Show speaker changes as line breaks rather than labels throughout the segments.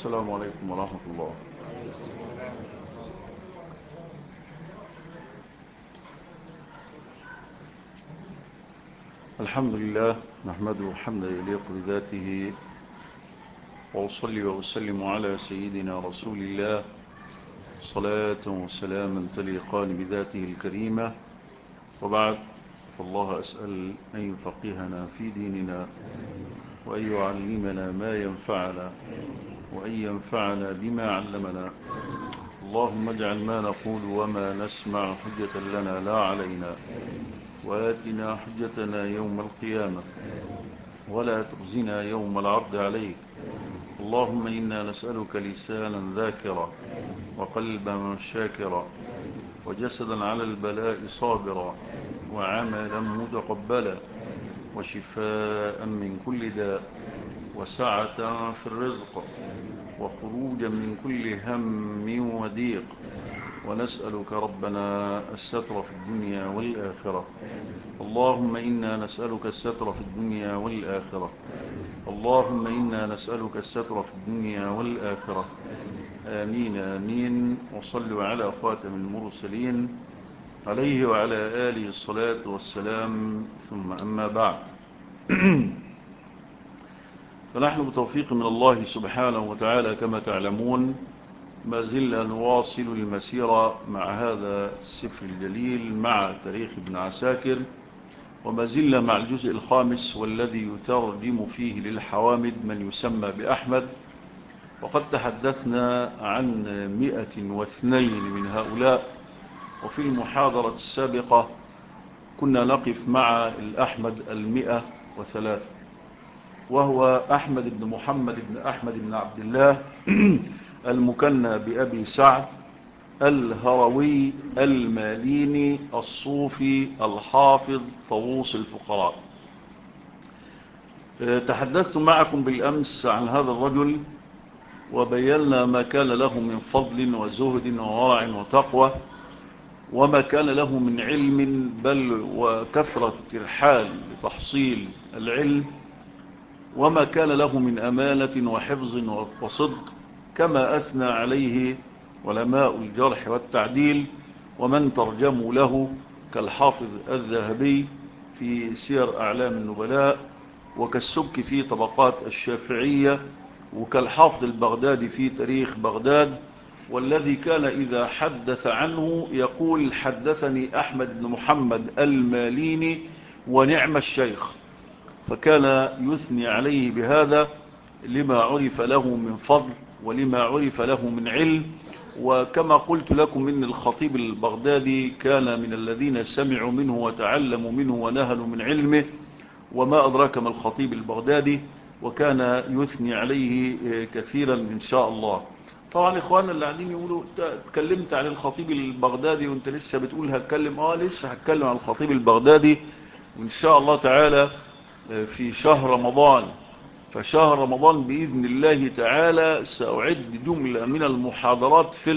السلام عليكم ورحمة الله. الحمد لله نحمده حمدا يليق بذاته، وأصلي وأسلم على سيدنا رسول الله صلاة وسلاما تليقان بذاته الكريمة. وبعد، فالله أسأل أن يفقهنا في ديننا، وأن يعلمنا ما ينفعنا، وأن ينفعنا بما علمنا. اللهم اجعل ما نقول وما نسمع حجة لنا لا علينا، وآتنا حجتنا يوم القيامة، ولا تخزنا يوم العرض عليك. اللهم إنا نسألك لسانا ذاكرا، وقلبا شاكرا، وجسدا على البلاء صابرا، وعملا متقبلا، وشفاء من كل داء، وسعة في الرزق، وخروجا من كل هم وضيق. ونسألك ربنا الستر في الدنيا والآخرة. اللهم إنا نسألك الستر في الدنيا والآخرة. اللهم إنا نسألك الستر في الدنيا والآخرة. آمين آمين. وصلوا على خاتم المرسلين عليه وعلى آله الصلاة والسلام، ثم أما بعد. فنحن بتوفيق من الله سبحانه وتعالى كما تعلمون ما زلنا نواصل المسيرة مع هذا السفر الجليل، مع تاريخ ابن عساكر، وما زلنا مع الجزء الخامس والذي يترجم فيه للحوامد من يسمى بأحمد. وقد تحدثنا عن 102 من هؤلاء، وفي المحاضرة السابقة كنا نقف مع الأحمد 103، وهو أحمد بن محمد بن أحمد بن عبد الله المكنى بأبي سعد الهروي الماليني الصوفي الحافظ طاووس الفقراء. تحدثت معكم بالأمس عن هذا الرجل، وبينا ما كان له من فضل وزهد وورع وتقوى، وما كان له من علم بل وكثرة ترحال لتحصيل العلم، وما كان له من أمانة وحفظ وصدق، كما أثنى عليه علماء الجرح والتعديل ومن ترجموا له كالحافظ الذهبي في سير أعلام النبلاء، وكالسبك في طبقات الشافعية، وكالحافظ البغدادي في تاريخ بغداد، والذي كان إذا حدث عنه يقول حدثني أحمد بن محمد الماليني ونعم الشيخ، فكان يثني عليه بهذا لما عرف له من فضل ولما عرف له من علم. وكما قلت لكم إن الخطيب البغدادي كان من الذين سمعوا منه وتعلموا منه ونهلوا من علمه، وما أدراك ما الخطيب البغدادي، وكان يثني عليه كثيرا إن شاء الله. طبعا إخواننا اللي قاعدين يقولوا تكلمت عن الخطيب البغدادي وانت لسه بتقول هتكلم، لسه هتكلم عن الخطيب البغدادي، وإن شاء الله تعالى في شهر رمضان. فشهر رمضان بإذن الله تعالى سأعد جملة من المحاضرات في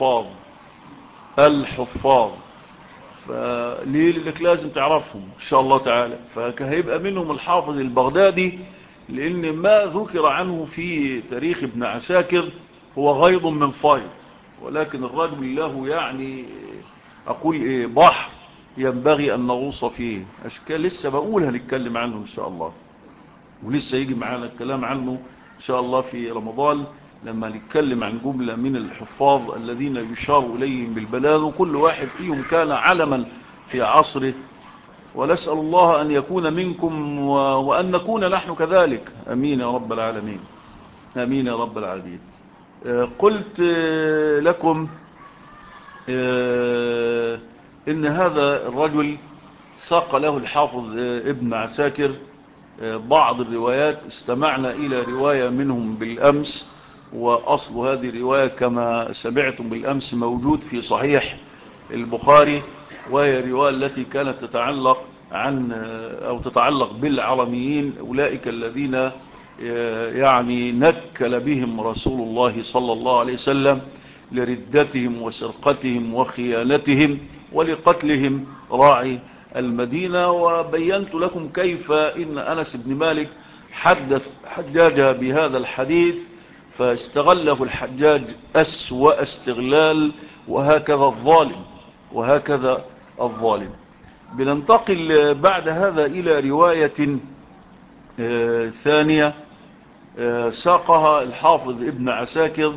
الحفاظ. فليه؟ لأنك لازم تعرفهم إن شاء الله تعالى. فهيبقى منهم الحافظ البغدادي، لأن ما ذكر عنه في تاريخ ابن عساكر هو غيض من فيض، ولكن الرجل له يعني أقول بحر ينبغي أن نغوص فيه. أشكال لسه بقول هنتكلم عنه إن شاء الله، ولسه يجي معانا الكلام عنه إن شاء الله في رمضان، لما نتكلم عن جملة من الحفاظ الذين يشار إليهم بالبلاغ، وكل واحد فيهم كان علما في عصره. ونسأل الله أن يكون منكم وأن نكون نحن كذلك. أمين يا رب العالمين. أمين يا رب العالمين. قلت لكم إن هذا الرجل ساق له الحافظ ابن عساكر بعض الروايات. استمعنا إلى رواية منهم بالأمس، وأصل هذه الرواية كما سمعتم بالأمس موجود في صحيح البخاري، وهي الرواية التي كانت تتعلق بالعرميين، أولئك الذين يعني نكل بهم رسول الله صلى الله عليه وسلم لردتهم وسرقتهم وخيانتهم ولقتلهم راعي المدينة. وبينت لكم كيف إن أنس بن مالك حدث حجاج بهذا الحديث، فاستغله الحجاج أسوأ استغلال، وهكذا الظالم. بننتقل بعد هذا إلى رواية ثانية ساقها الحافظ ابن عساكر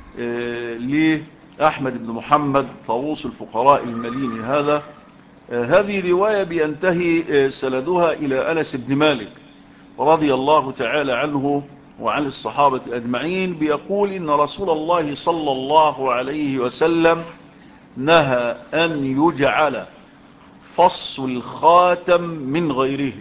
لأحمد بن محمد طاووس الفقراء المليني هذا. هذه رواية بينتهي سندها إلى أنس بن مالك رضي الله تعالى عنه وعن الصحابة أجمعين، بيقول إن رسول الله صلى الله عليه وسلم نهى أن يجعل فص الخاتم من غيره.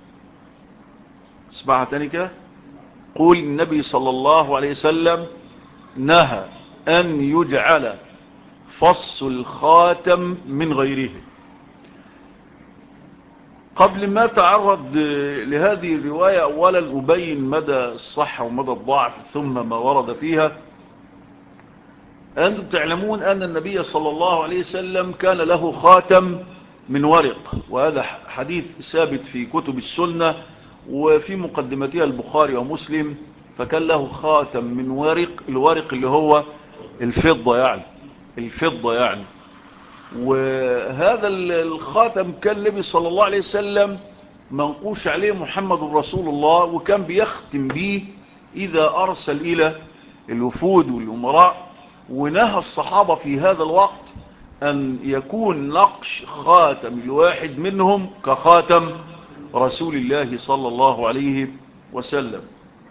اسمعها تاني كده. قول النبي صلى الله عليه وسلم نهى أن يجعل فص الخاتم من غيره. قبل ما تعرض لهذه الرواية أولا أبين مدى الصحة ومدى الضعف ثم ما ورد فيها. أنتم تعلمون أن النبي صلى الله عليه وسلم كان له خاتم من ورق، وهذا حديث ثابت في كتب السنة وفي مقدمتها البخاري ومسلم. فكان له خاتم من ورق، الورق اللي هو الفضة يعني. وهذا الخاتم كان النبي صلى الله عليه وسلم منقوش عليه محمد رسول الله، وكان بيختم به إذا أرسل إلى الوفود والأمراء. ونهى الصحابة في هذا الوقت أن يكون نقش خاتم الواحد منهم كخاتم رسول الله صلى الله عليه وسلم.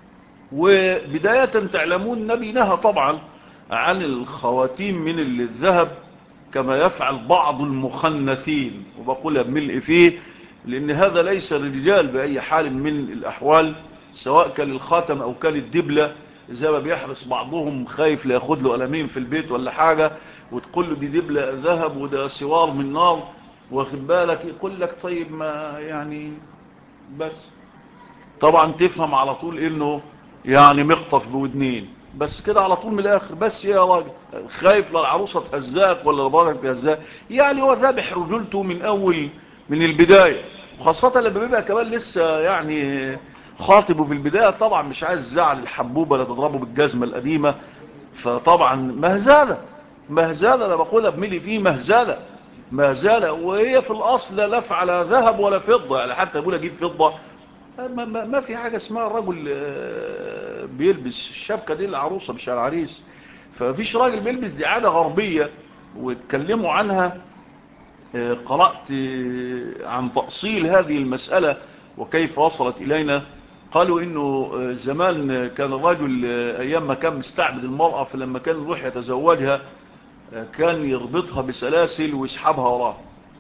وبداية تعلمون النبي نهى طبعا عن الخواتيم من الذهب كما يفعل بعض المخنثين، وبقولها بملء فيه لأن هذا ليس الرجال بأي حال من الأحوال، سواء كان الخاتم أو كان الدبلة، زي ما بيحرص بعضهم خايف لياخد له قلمين في البيت ولا حاجة وتقول له دي دبلة ذهب وده سوار من نار، واخد بالك، يقول لك طيب ما يعني بس طبعا تفهم على طول انه يعني مقطف بودنين بس كده على طول من الاخر. بس يا راجل خايف للعروسة تهزاك ولا لبارك تهزاك، يعني هو ذابح رجولته من البداية، وخاصة لما بيبقى كمان لسه يعني خاطبه في البداية، طبعا مش عايز زعل الحبوبة لا تضربه بالجزمة القديمة. فطبعا مهزالة انا بقولها بملي فيه مهزالة، وهي في الاصل لا نفع لا ذهب ولا فضة، يعني حتى يقول اجيب فضة ما في حاجة اسمها الرجل بيلبس الشبكة دي العروسة مش العريس. ففيش راجل بيلبس، دي عادة غربية واتكلموا عنها. قرأت عن تأصيل هذه المسألة وكيف وصلت إلينا. قالوا إنه زمان كان الرجل أيام ما كان مستعبد المرأة، فلما كان يروح يتزوجها كان يربطها بسلاسل ويسحبها وراه،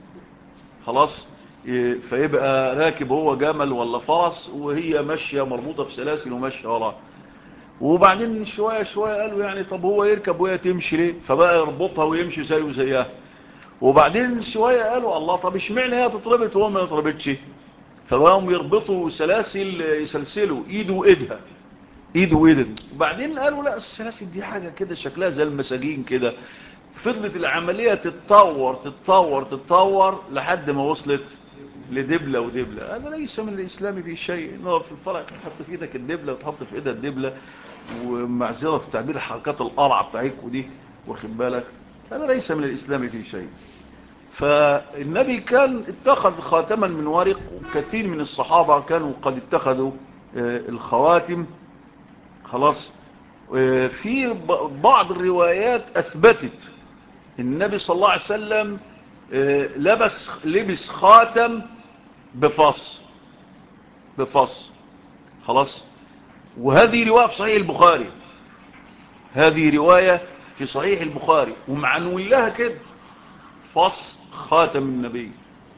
خلاص، فيبقى راكب هو جمل ولا فرس وهي ماشية مربوطة في سلاسل وماشية وراه. وبعدين شوية قالوا يعني طب هو يركب وهي تمشي ليه، فبقى يربطها ويمشي زيه زيها. وبعدين شوية قالوا الله طب اشمعنى هي تتربط وهو ما يتربطش، فبقوا يربطوا سلاسل يسلسلوا ايده وايدها. وبعدين قالوا لا السلاسل دي حاجة كده شكلها زي المساجين كده. فضلت العملية تتطور لحد ما وصلت لدبلة ودبلة. هذا ليس من الإسلام في شيء، نقف في الفرق تحط في إيدك الدبلة وتحط في إيدها الدبلة، ومعذرة في تعبير حركات القرع بتاعتكم دي، واخد بالك، هذا ليس من الإسلام في شيء. فالنبي كان اتخذ خاتما من ورق، وكثير من الصحابة كانوا قد اتخذوا الخواتم، خلاص. في بعض الروايات أثبتت النبي صلى الله عليه وسلم لبس خاتم بفص، خلاص. وهذه رواية في صحيح البخاري، ومعنون لها كده فص خاتم النبي،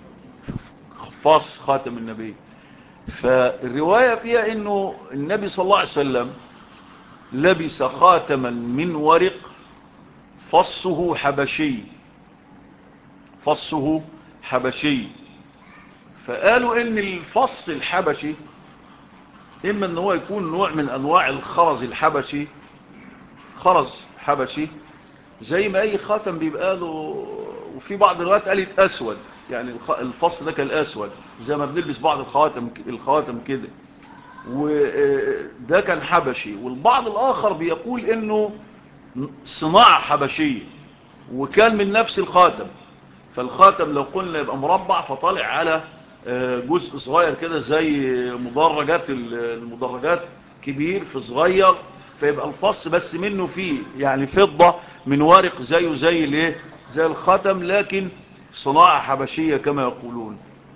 فص خاتم النبي. فالرواية فيها انه النبي صلى الله عليه وسلم لبس خاتما من ورق فصه حبشي. فقالوا ان الفص الحبشي اما ان هو يكون نوع من انواع الخرز الحبشي، خرز حبشي زي ما اي خاتم بيبقى له. وفي بعض الروايات قالت اسود، يعني الفص ده كان اسود زي ما بنلبس بعض الخواتم كده. وده كان حبشي، والبعض الآخر بيقول إنه صناعة حبشية وكان من نفس الخاتم. فالخاتم لو قلنا يبقى مربع فطالع على جزء صغير كده زي المدرجات كبير في صغير، فيبقى الفص بس منه فيه يعني فضة من ورق زي الايه زي الخاتم، لكن صناعة حبشية كما يقولون.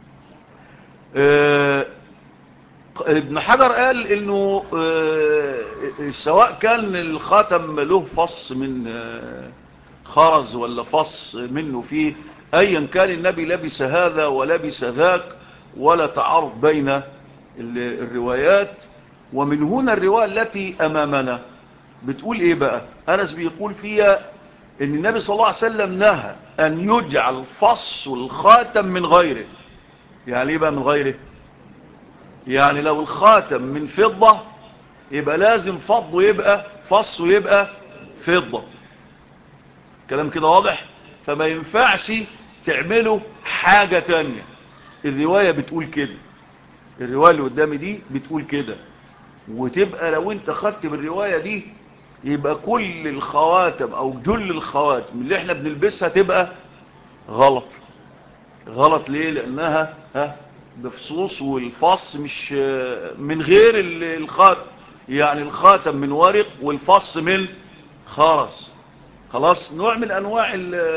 ابن حجر قال انه سواء كان الخاتم له فص من خرز ولا فص منه فيه، ايا كان النبي لبس هذا ولبس ذاك، ولا تعارض بين الروايات. ومن هنا الرواية التي امامنا بتقول ايه بقى؟ انس بيقول فيها ان النبي صلى الله عليه وسلم نهى ان يجعل فص الخاتم من غيره. يعني ايه بقى من غيره؟ يعني لو الخاتم من فضة يبقى لازم فصه يبقى فضة. كلام كده واضح؟ فما ينفعش تعمله حاجة تانية. الرواية بتقول كده، الرواية اللي قدامي دي بتقول كده. وتبقى لو انت خدت بالرواية دي يبقى كل الخواتم او جل الخواتم اللي احنا بنلبسها تبقى غلط. غلط ليه؟ لانها بفصوص، والفص مش من غير الخاتم. يعني الخاتم من ورق والفص من خرز. خلاص، نوع من انواع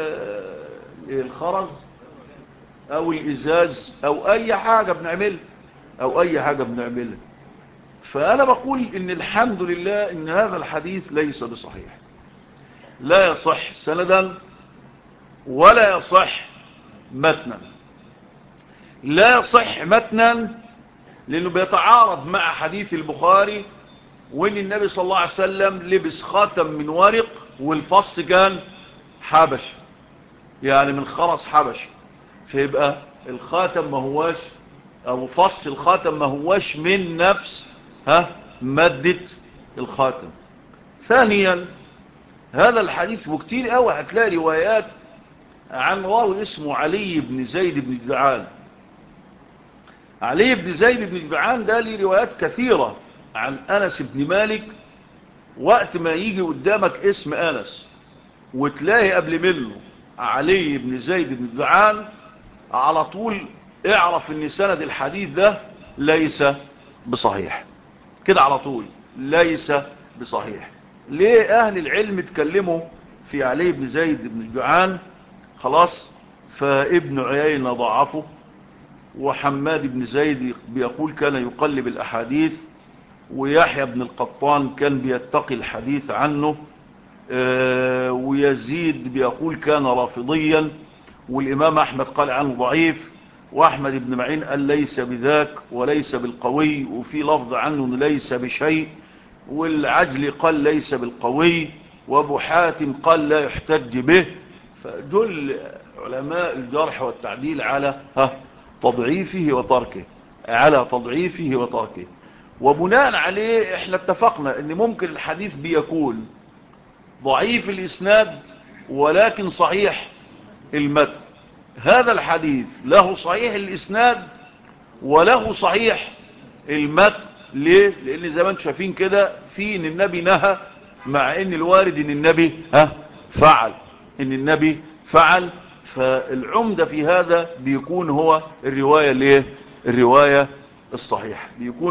الخرز او الازاز او اي حاجة بنعملها. فانا بقول ان الحمد لله ان هذا الحديث ليس بصحيح، لا يصح سندا ولا يصح متنا. لا يصح متنا لانه بيتعارض مع حديث البخاري، وان النبي صلى الله عليه وسلم لبس خاتم من ورق والفص كان حبشي، يعني من خرز حبشي. فيبقى الخاتم ما هواش، او فص الخاتم ما هواش من نفس مادة الخاتم. ثانيا، هذا الحديث وكتير قوي هتلاقي روايات عن راوي اسمه علي بن زيد بن جدعان. علي بن زيد بن جدعان ده ليه روايات كثيرة عن أنس بن مالك. وقت ما يجي قدامك اسم أنس وتلاقي قبل منه علي بن زيد بن جدعان، على طول اعرف ان سند الحديث ده ليس بصحيح. كده على طول ليس بصحيح. ليه؟ اهل العلم اتكلموا في علي بن زيد بن جدعان، خلاص، فابن عيينة ضعفه، وحماد بن زيد بيقول كان يقلب الأحاديث، ويحيى بن القطان كان بيتقي الحديث عنه، ويزيد بيقول كان رافضيا، والإمام أحمد قال عنه ضعيف، وأحمد بن معين قال ليس بذاك وليس بالقوي، وفي لفظ عنه ليس بشيء، والعجل قال ليس بالقوي، وابو حاتم قال لا يحتج به. فدل علماء الجرح والتعديل على تضعيفه وتركه. وبناء عليه احنا اتفقنا ان ممكن الحديث بيكون ضعيف الاسناد ولكن صحيح المتن. هذا الحديث له صحيح الاسناد وله صحيح المتن. ليه؟ لان زي ما انتم شايفين كده في ان النبي نهى، مع ان الوارد ان النبي فعل. فالعمدة في هذا بيكون هو الرواية الصحيحة،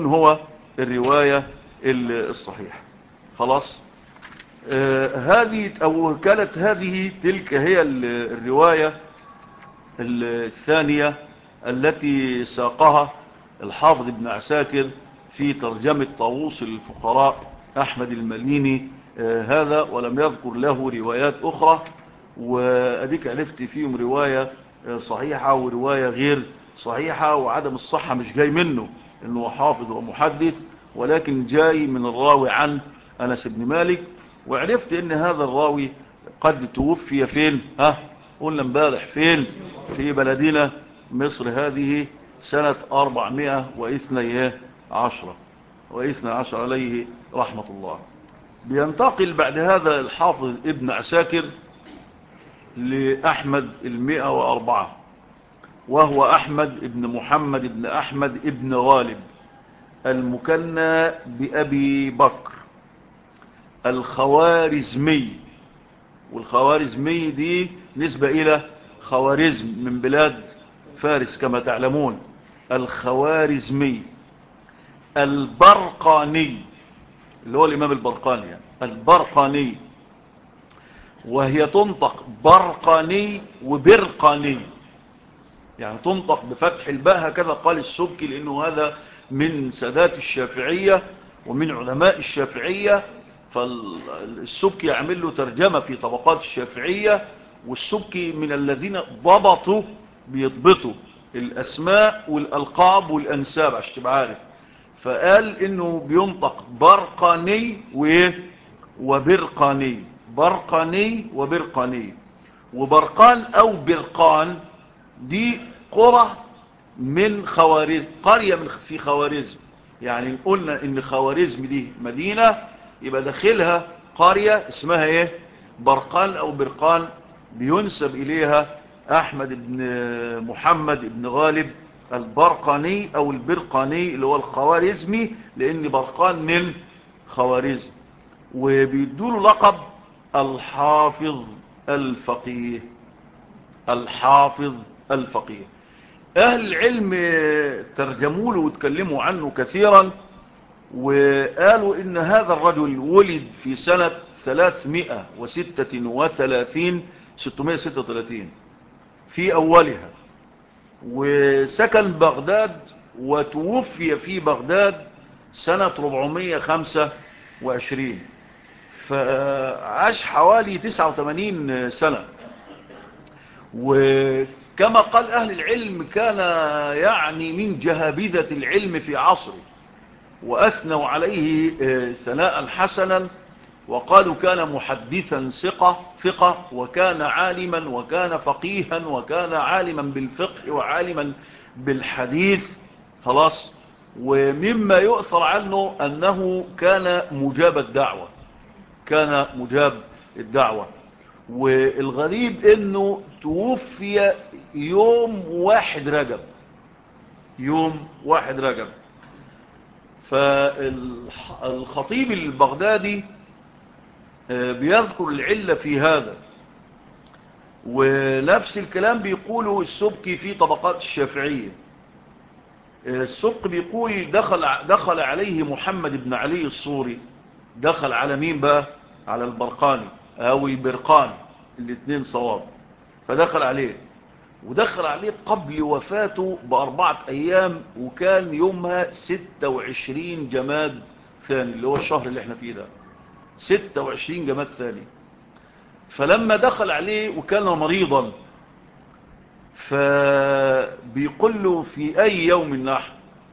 الصحيحة. خلاص، هذه او كانت تلك هي الرواية الثانية التي ساقها الحافظ ابن عساكر في ترجمة طاووس الفقراء أحمد المليني هذا، ولم يذكر له روايات أخرى. وأديك عرفت فيهم رواية صحيحة ورواية غير صحيحة، وعدم الصحة مش جاي منه إنه حافظ ومحدث، ولكن جاي من الراوي عن أنس بن مالك. وعرفت إن هذا الراوي قد توفي فين؟ قلنا امبارح فين؟ في بلدنا مصر هذه سنة 412 عليه رحمة الله. بينتقل بعد هذا الحافظ ابن عساكر لأحمد 104، وهو أحمد ابن محمد ابن أحمد ابن غالب المكنى بأبي بكر الخوارزمي، والخوارزمي دي نسبة إلى خوارزم من بلاد فارس كما تعلمون. الخوارزمي البرقاني اللي هو الإمام البرقاني يعني. البرقاني، وهي تنطق برقاني وبرقاني، يعني تنطق بفتح الباء هكذا قال السبكي، لأنه هذا من سادات الشافعية ومن علماء الشافعية. فالسبكي يعمل له ترجمة في طبقات الشافعية، والسبكي من الذين ضبطوا بيضبطوا الأسماء والألقاب والأنساب عشان تبقى عارف. فقال إنه بينطق برقاني وبرقاني، برقاني وبرقاني. وبرقان أو برقان دي قرى من خوارزم، قرية في خوارزم. يعني قلنا ان خوارزم دي مدينة، يبقى داخلها قرية اسمها ايه؟ برقان او برقان، بينسب اليها احمد بن محمد بن غالب البرقاني او البرقاني اللي هو الخوارزمي، لان برقان من خوارزم. وبيدوله لقب الحافظ الفقيه، الحافظ الفقيه. أهل العلم ترجموا له وتكلموا عنه كثيرا، وقالوا إن هذا الرجل ولد في سنة 636 في أولها، وسكن بغداد، وتوفي في بغداد سنة 425، فعاش حوالي 89 سنة. وكما قال أهل العلم كان يعني من جهابذة العلم في عصره، وأثنوا عليه ثناء حسنا، وقالوا كان محدثا ثقة، وكان عالما، وكان فقيها، وكان عالما بالفقه وعالما بالحديث. خلاص. ومما يؤثر عنه أنه كان مجاب الدعوة، كان مجاب الدعوة. والغريب انه توفي يوم 1 رجب، يوم 1 رجب. فالخطيب البغدادي بيذكر العلة في هذا، ونفس الكلام بيقوله السبكي في طبقات الشافعية. السبكي بيقول دخل عليه محمد بن علي الصوري. دخل على مين بقى؟ على البرقاني او البرقاني، الاثنين صواب. فدخل عليه، ودخل عليه قبل وفاته ب4 أيام، وكان يومها 26 جماد ثاني، اللي هو الشهر اللي احنا فيه ده، 26 جماد ثاني. فلما دخل عليه وكان مريضا، فبيقول له في أي يوم نحن؟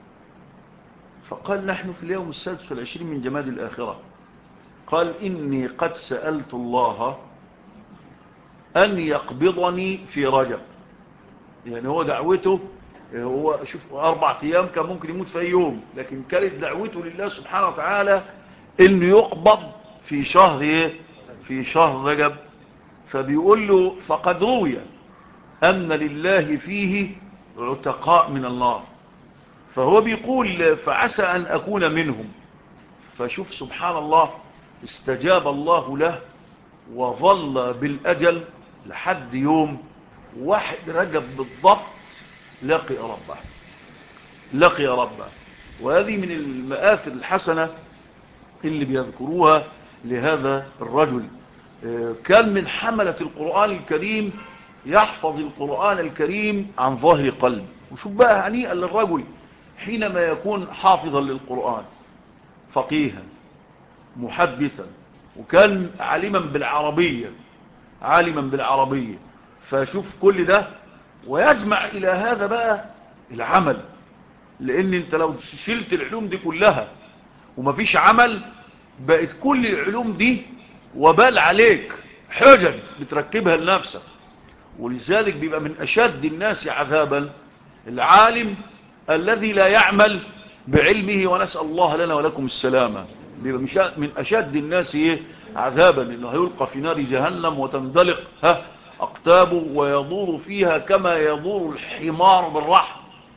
فقال نحن في اليوم 26 من جماد الآخرة. قال إني قد سألت الله أن يقبضني في رجب. يعني هو دعوته، هو شوف 4 أيام كان ممكن يموت في أي يوم، لكن كانت دعوته لله سبحانه وتعالى إنه يقبض في شهر إيه؟ في شهر رجب. فبيقول له فقد روي أن لله فيه عتقاء من النار. فهو بيقول فعسى أن أكون منهم. فشوف سبحان الله، استجاب الله له وظل بالأجل لحد يوم 1 رجب بالضبط لقي ربه، لقي ربه. وهذه من المآثر الحسنة اللي بيذكروها لهذا الرجل. كان من حملة القرآن الكريم، يحفظ القرآن الكريم عن ظهر قلب. وشوف بقى هنيئا للرجل حينما يكون حافظا للقرآن، فقيها، محدثا، وكان عالما بالعربية، عالما بالعربية. فشوف كل ده، ويجمع إلى هذا بقى العمل. لأن انت لو شلت العلوم دي كلها ومفيش عمل، بقت كل العلوم دي وبال عليك، حجج بتركبها لنفسك. ولذلك بيبقى من أشد الناس عذابا العالم الذي لا يعمل بعلمه، ونسأل الله لنا ولكم السلامة. بيبقى من أشد الناس عذابا، إنه هيلقى في نار جهنم وتندلق أقتابه ويدور فيها كما يدور الحمار بالرحم.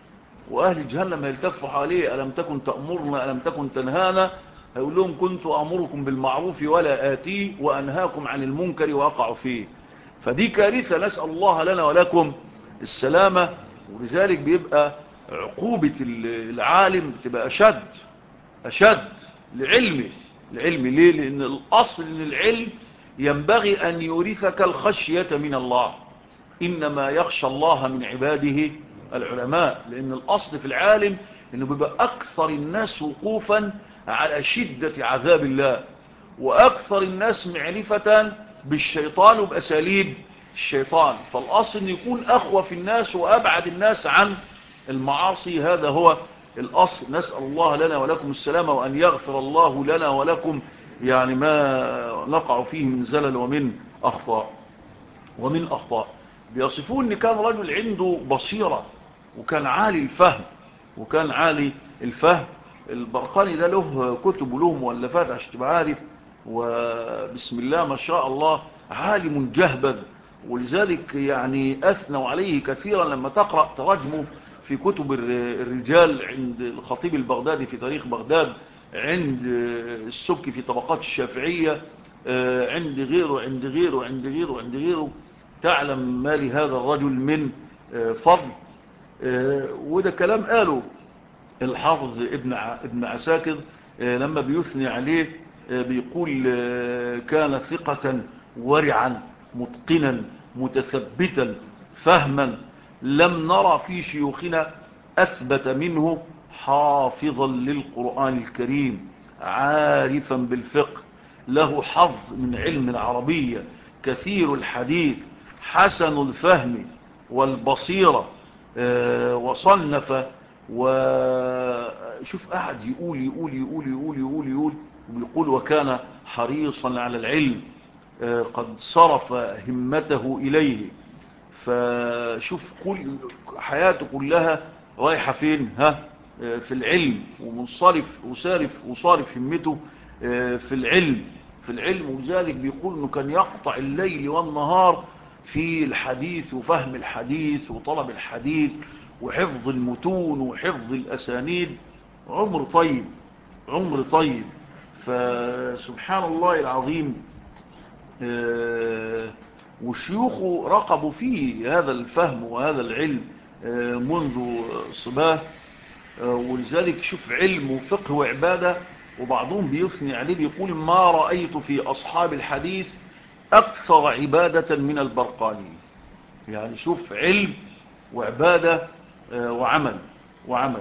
وأهل جهنم يلتفوا حواليه: ألم تكن تأمرنا ألم تكن تنهانا؟ هيقول لهم: كنت أمركم بالمعروف ولا آتيه وأنهاكم عن المنكر وأقع فيه. فدي كارثة، نسأل الله لنا ولكم السلامة. ولذلك بيبقى عقوبة العالم بتبقى أشد لعلمه. ليه؟ لأن الأصل أن العلم ينبغي أن يورثك الخشية من الله. إنما يخشى الله من عباده العلماء. لأن الأصل في العالم أنه بيبقى أكثر الناس وقوفا على شدة عذاب الله، وأكثر الناس معرفة بالشيطان وبأساليب الشيطان. فالأصل أن يكون أخوف الناس وأبعد الناس عن المعاصي. هذا هو الأصل. نسأل الله لنا ولكم السلامة، وأن يغفر الله لنا ولكم يعني ما نقع فيه من زلل ومن أخطاء. بيصفون أن كان رجل عنده بصيرة، وكان عالي الفهم. البرقاني ده له كتب وله مؤلفات عشان تبقى عارف، وبسم الله ما شاء الله عالم جهبذ. ولذلك يعني أثنوا عليه كثيرا لما تقرأ تراجمه في كتب الرجال عند الخطيب البغدادي في تاريخ بغداد، عند السبكي في طبقات الشافعية، عند غيره. تعلم ما لهذا الرجل من فضل. وده كلام قاله الحافظ ابن عساكر لما بيثني عليه، بيقول: كان ثقة ورعا متقنا متثبتا فهما، لم نرى في شيوخنا أثبت منه، حافظا للقرآن الكريم عارفا بالفقه، له حظ من علم العربية، كثير الحديث، حسن الفهم والبصيرة. وصنف. وشوف قاعد وبيقول: وكان حريصا على العلم، قد صرف همته إليه. فشوف كل حياته كلها رايحة فين؟ في العلم، وصارف همته في العلم. وذلك بيقول انه كان يقطع الليل والنهار في الحديث وفهم الحديث وطلب الحديث وحفظ المتون وحفظ الأسانيد. عمر طيب. فسبحان الله العظيم. والشيوخ رقبوا فيه هذا الفهم وهذا العلم منذ صباه. ولذلك شوف علم وفقه وعبادة. وبعضهم بيثني عليه بيقول: ما رأيت في أصحاب الحديث أكثر عبادة من البرقاني. يعني شوف علم وعبادة وعمل.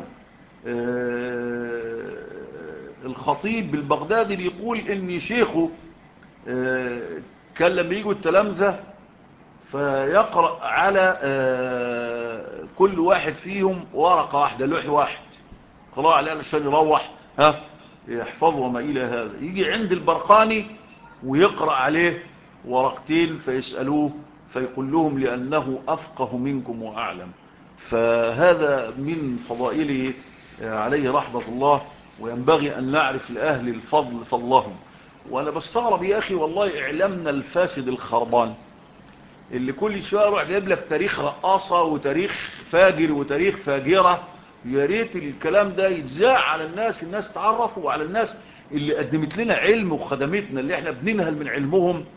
الخطيب البغدادي بيقول ان شيخه كان لما يجوا التلامذة فيقرأ على كل واحد فيهم ورقة واحدة، لوح واحد، قراءة عليه عشان يروح يحفظ وما إلى هذا. يجي عند البرقاني ويقرأ عليه ورقتين فيسألوه فيقول لهم: لأنه أفقه منكم وأعلم. فهذا من فضائله عليه رحمة الله. وينبغي أن نعرف لأهل الفضل فضلهم. وأنا بستغرب يا أخي والله إعلامنا الفاسد الخربان اللي كل شوية يروح جايب لك تاريخ رقاصة وتاريخ فاجر وتاريخ فاجرة. يا ريت الكلام ده يتذاع على الناس تعرفوا، وعلى الناس اللي قدمت لنا علم وخدمتنا اللي احنا بننهل من علمهم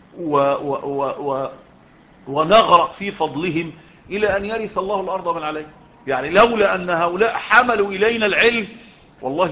ونغرق في فضلهم إلى أن يرث الله الأرض من عليه. يعني لولا أن هؤلاء حملوا إلينا العلم والله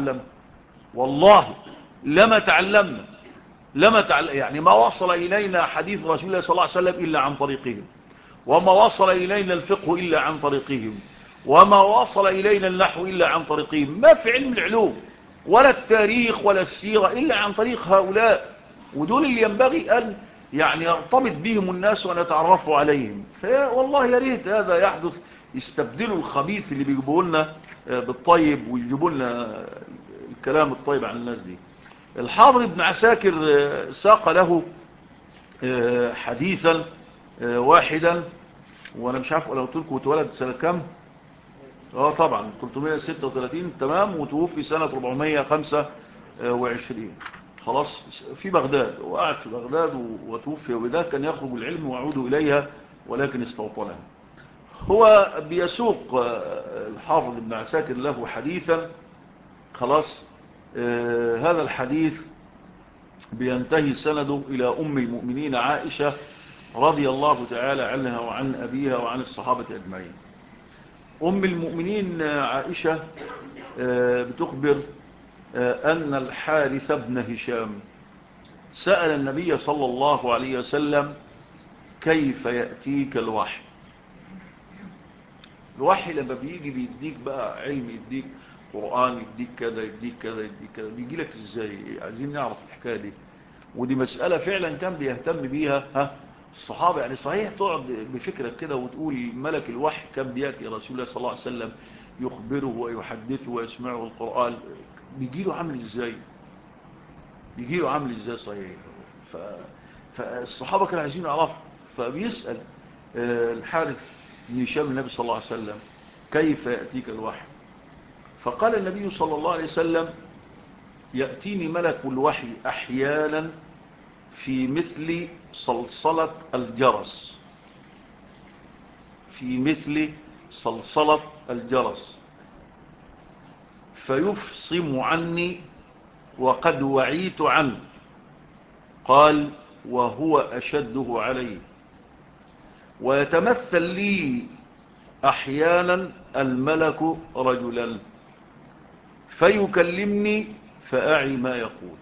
لما تعلمنا يعني ما وصل إلينا حديث رسول الله صلى الله عليه وسلم إلا عن طريقهم، وما وصل إلينا الفقه إلا عن طريقهم، وما وصل إلينا النحو إلا عن طريقهم. ما في علم العلوم ولا التاريخ ولا السيرة إلا عن طريق هؤلاء. ودول اللي ينبغي أن يعني يرتبط بهم الناس وأن يتعرفوا عليهم. والله يا ريت هذا يحدث، يستبدلوا الخبيث اللي بيجيبوا لنا بالطيب ويجيبوا لنا الكلام الطيب عن الناس دي. الحافظ ابن عساكر ساق له حديثا واحدا، وانا مش عارف لو قلت لكم اتولد سنة كام. طبعا 336 تمام، وتوفي سنة 425 خلاص في بغداد. وقعد في بغداد وتوفي، وبذا كان يخرج العلم ويعود إليها ولكن استوطنها هو بيسوق الحافظ ابن عساكر له حديثا، خلاص. هذا الحديث بينتهي سنده إلى أم المؤمنين عائشة رضي الله تعالى عنها وعن أبيها وعن الصحابة أجمعين. أم المؤمنين عائشة بتخبر أن الحارث بن هشام سأل النبي صلى الله عليه وسلم كيف يأتيك الوحي. الوحي لما بيجي بيديك بقى علم، يديك قرآن، يديك كذا يديك كذا يديك كذا، بيجي لك ازاي؟ عايزين نعرف الحكاية دي. ودي مسألة فعلا كان بيهتم بيها الصحابة. يعني صحيح تقعد بفكرة كده وتقول ملك الوحي كان بيأتي رسول الله صلى الله عليه وسلم يخبره ويحدثه ويسمعه القرآن، بيجيله عامل ازاي؟ بيجيله عامل ازاي صحيح؟ فالصحابة كانوا عايزين يعرفوا، فبيسأل الحارث بن هشام النبي صلى الله عليه وسلم كيف يأتيك الوحي؟ فقال النبي صلى الله عليه وسلم يأتيني ملك الوحي أحيانا في مثل صلصلة الجرس، في مثل صلصلة الجرس، فيفصم عني وقد وعيت عنه. قال وهو أشده عليه. ويتمثل لي أحيانا الملك رجلا فيكلمني فأعي ما يقول.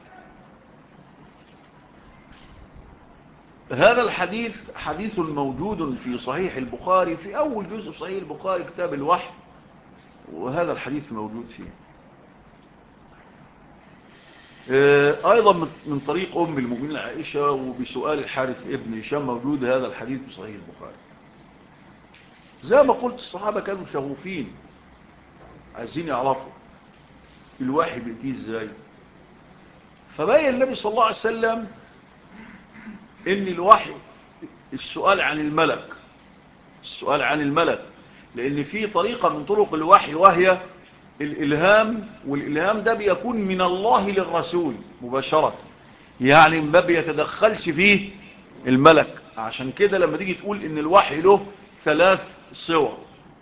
هذا الحديث حديث موجود في صحيح البخاري، في أول جزء صحيح البخاري كتاب الوحي، وهذا الحديث موجود فيه. أيضا من طريق أم المؤمنين عائشة وبسؤال الحارث ابن هشام موجود هذا الحديث في صحيح البخاري. زي ما قلت الصحابة كانوا شغوفين، عايزين يعرفوا الوحي بيأتيه ازاي. فبين النبي صلى الله عليه وسلم ان الوحي السؤال عن الملك، السؤال عن الملك، لان في طريقة من طرق الوحي وهي الالهام، والالهام ده بيكون من الله للرسول مباشرة، يعني ما بيتدخلش فيه الملك. عشان كده لما تيجي تقول ان الوحي له 3 صور: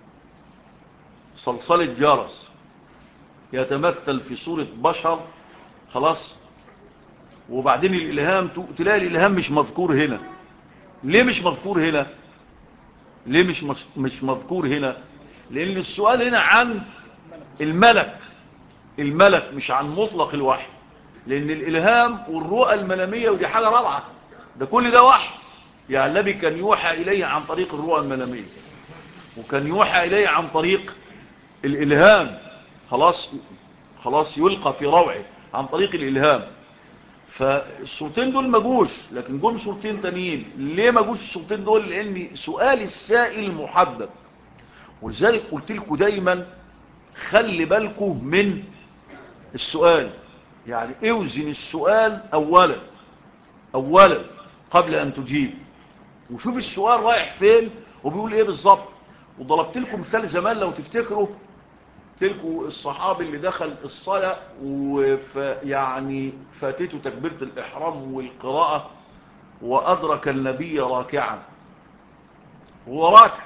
صلصلة جرس يتمثل في صورة بشر، خلاص، وبعدين الالهام تلاقي الالهام مش مذكور هنا. ليه مش مذكور هنا؟ ليه مش مذكور هنا؟ لان السؤال هنا عن الملك، الملك مش عن مطلق الوحي. لان الالهام والرؤى المنامية ودي حاجة رابعة، ده كل ده وحي. يعني النبي كان يوحى اليه عن طريق الرؤى المنامية، وكان يوحى اليه عن طريق الالهام، خلاص يلقى في روعه عن طريق الالهام. فالصورتين دول ما جوش، لكن جم صورتين تانيين. ليه ما جوش الصورتين دول؟ لان سؤال السائل محدد. ولذلك قلت لكم دايما خلي بالكم من السؤال، يعني اوزن السؤال اولا قبل ان تجيب، وشوف السؤال رايح فين وبيقول ايه بالظبط. وضربت لكم مثال زمان لو تفتكروا، تلكوا الصحابي اللي دخل الصلاة يعني فاتته تكبيرة الإحرام والقراءة وأدرك النبي راكعا، هو راكع،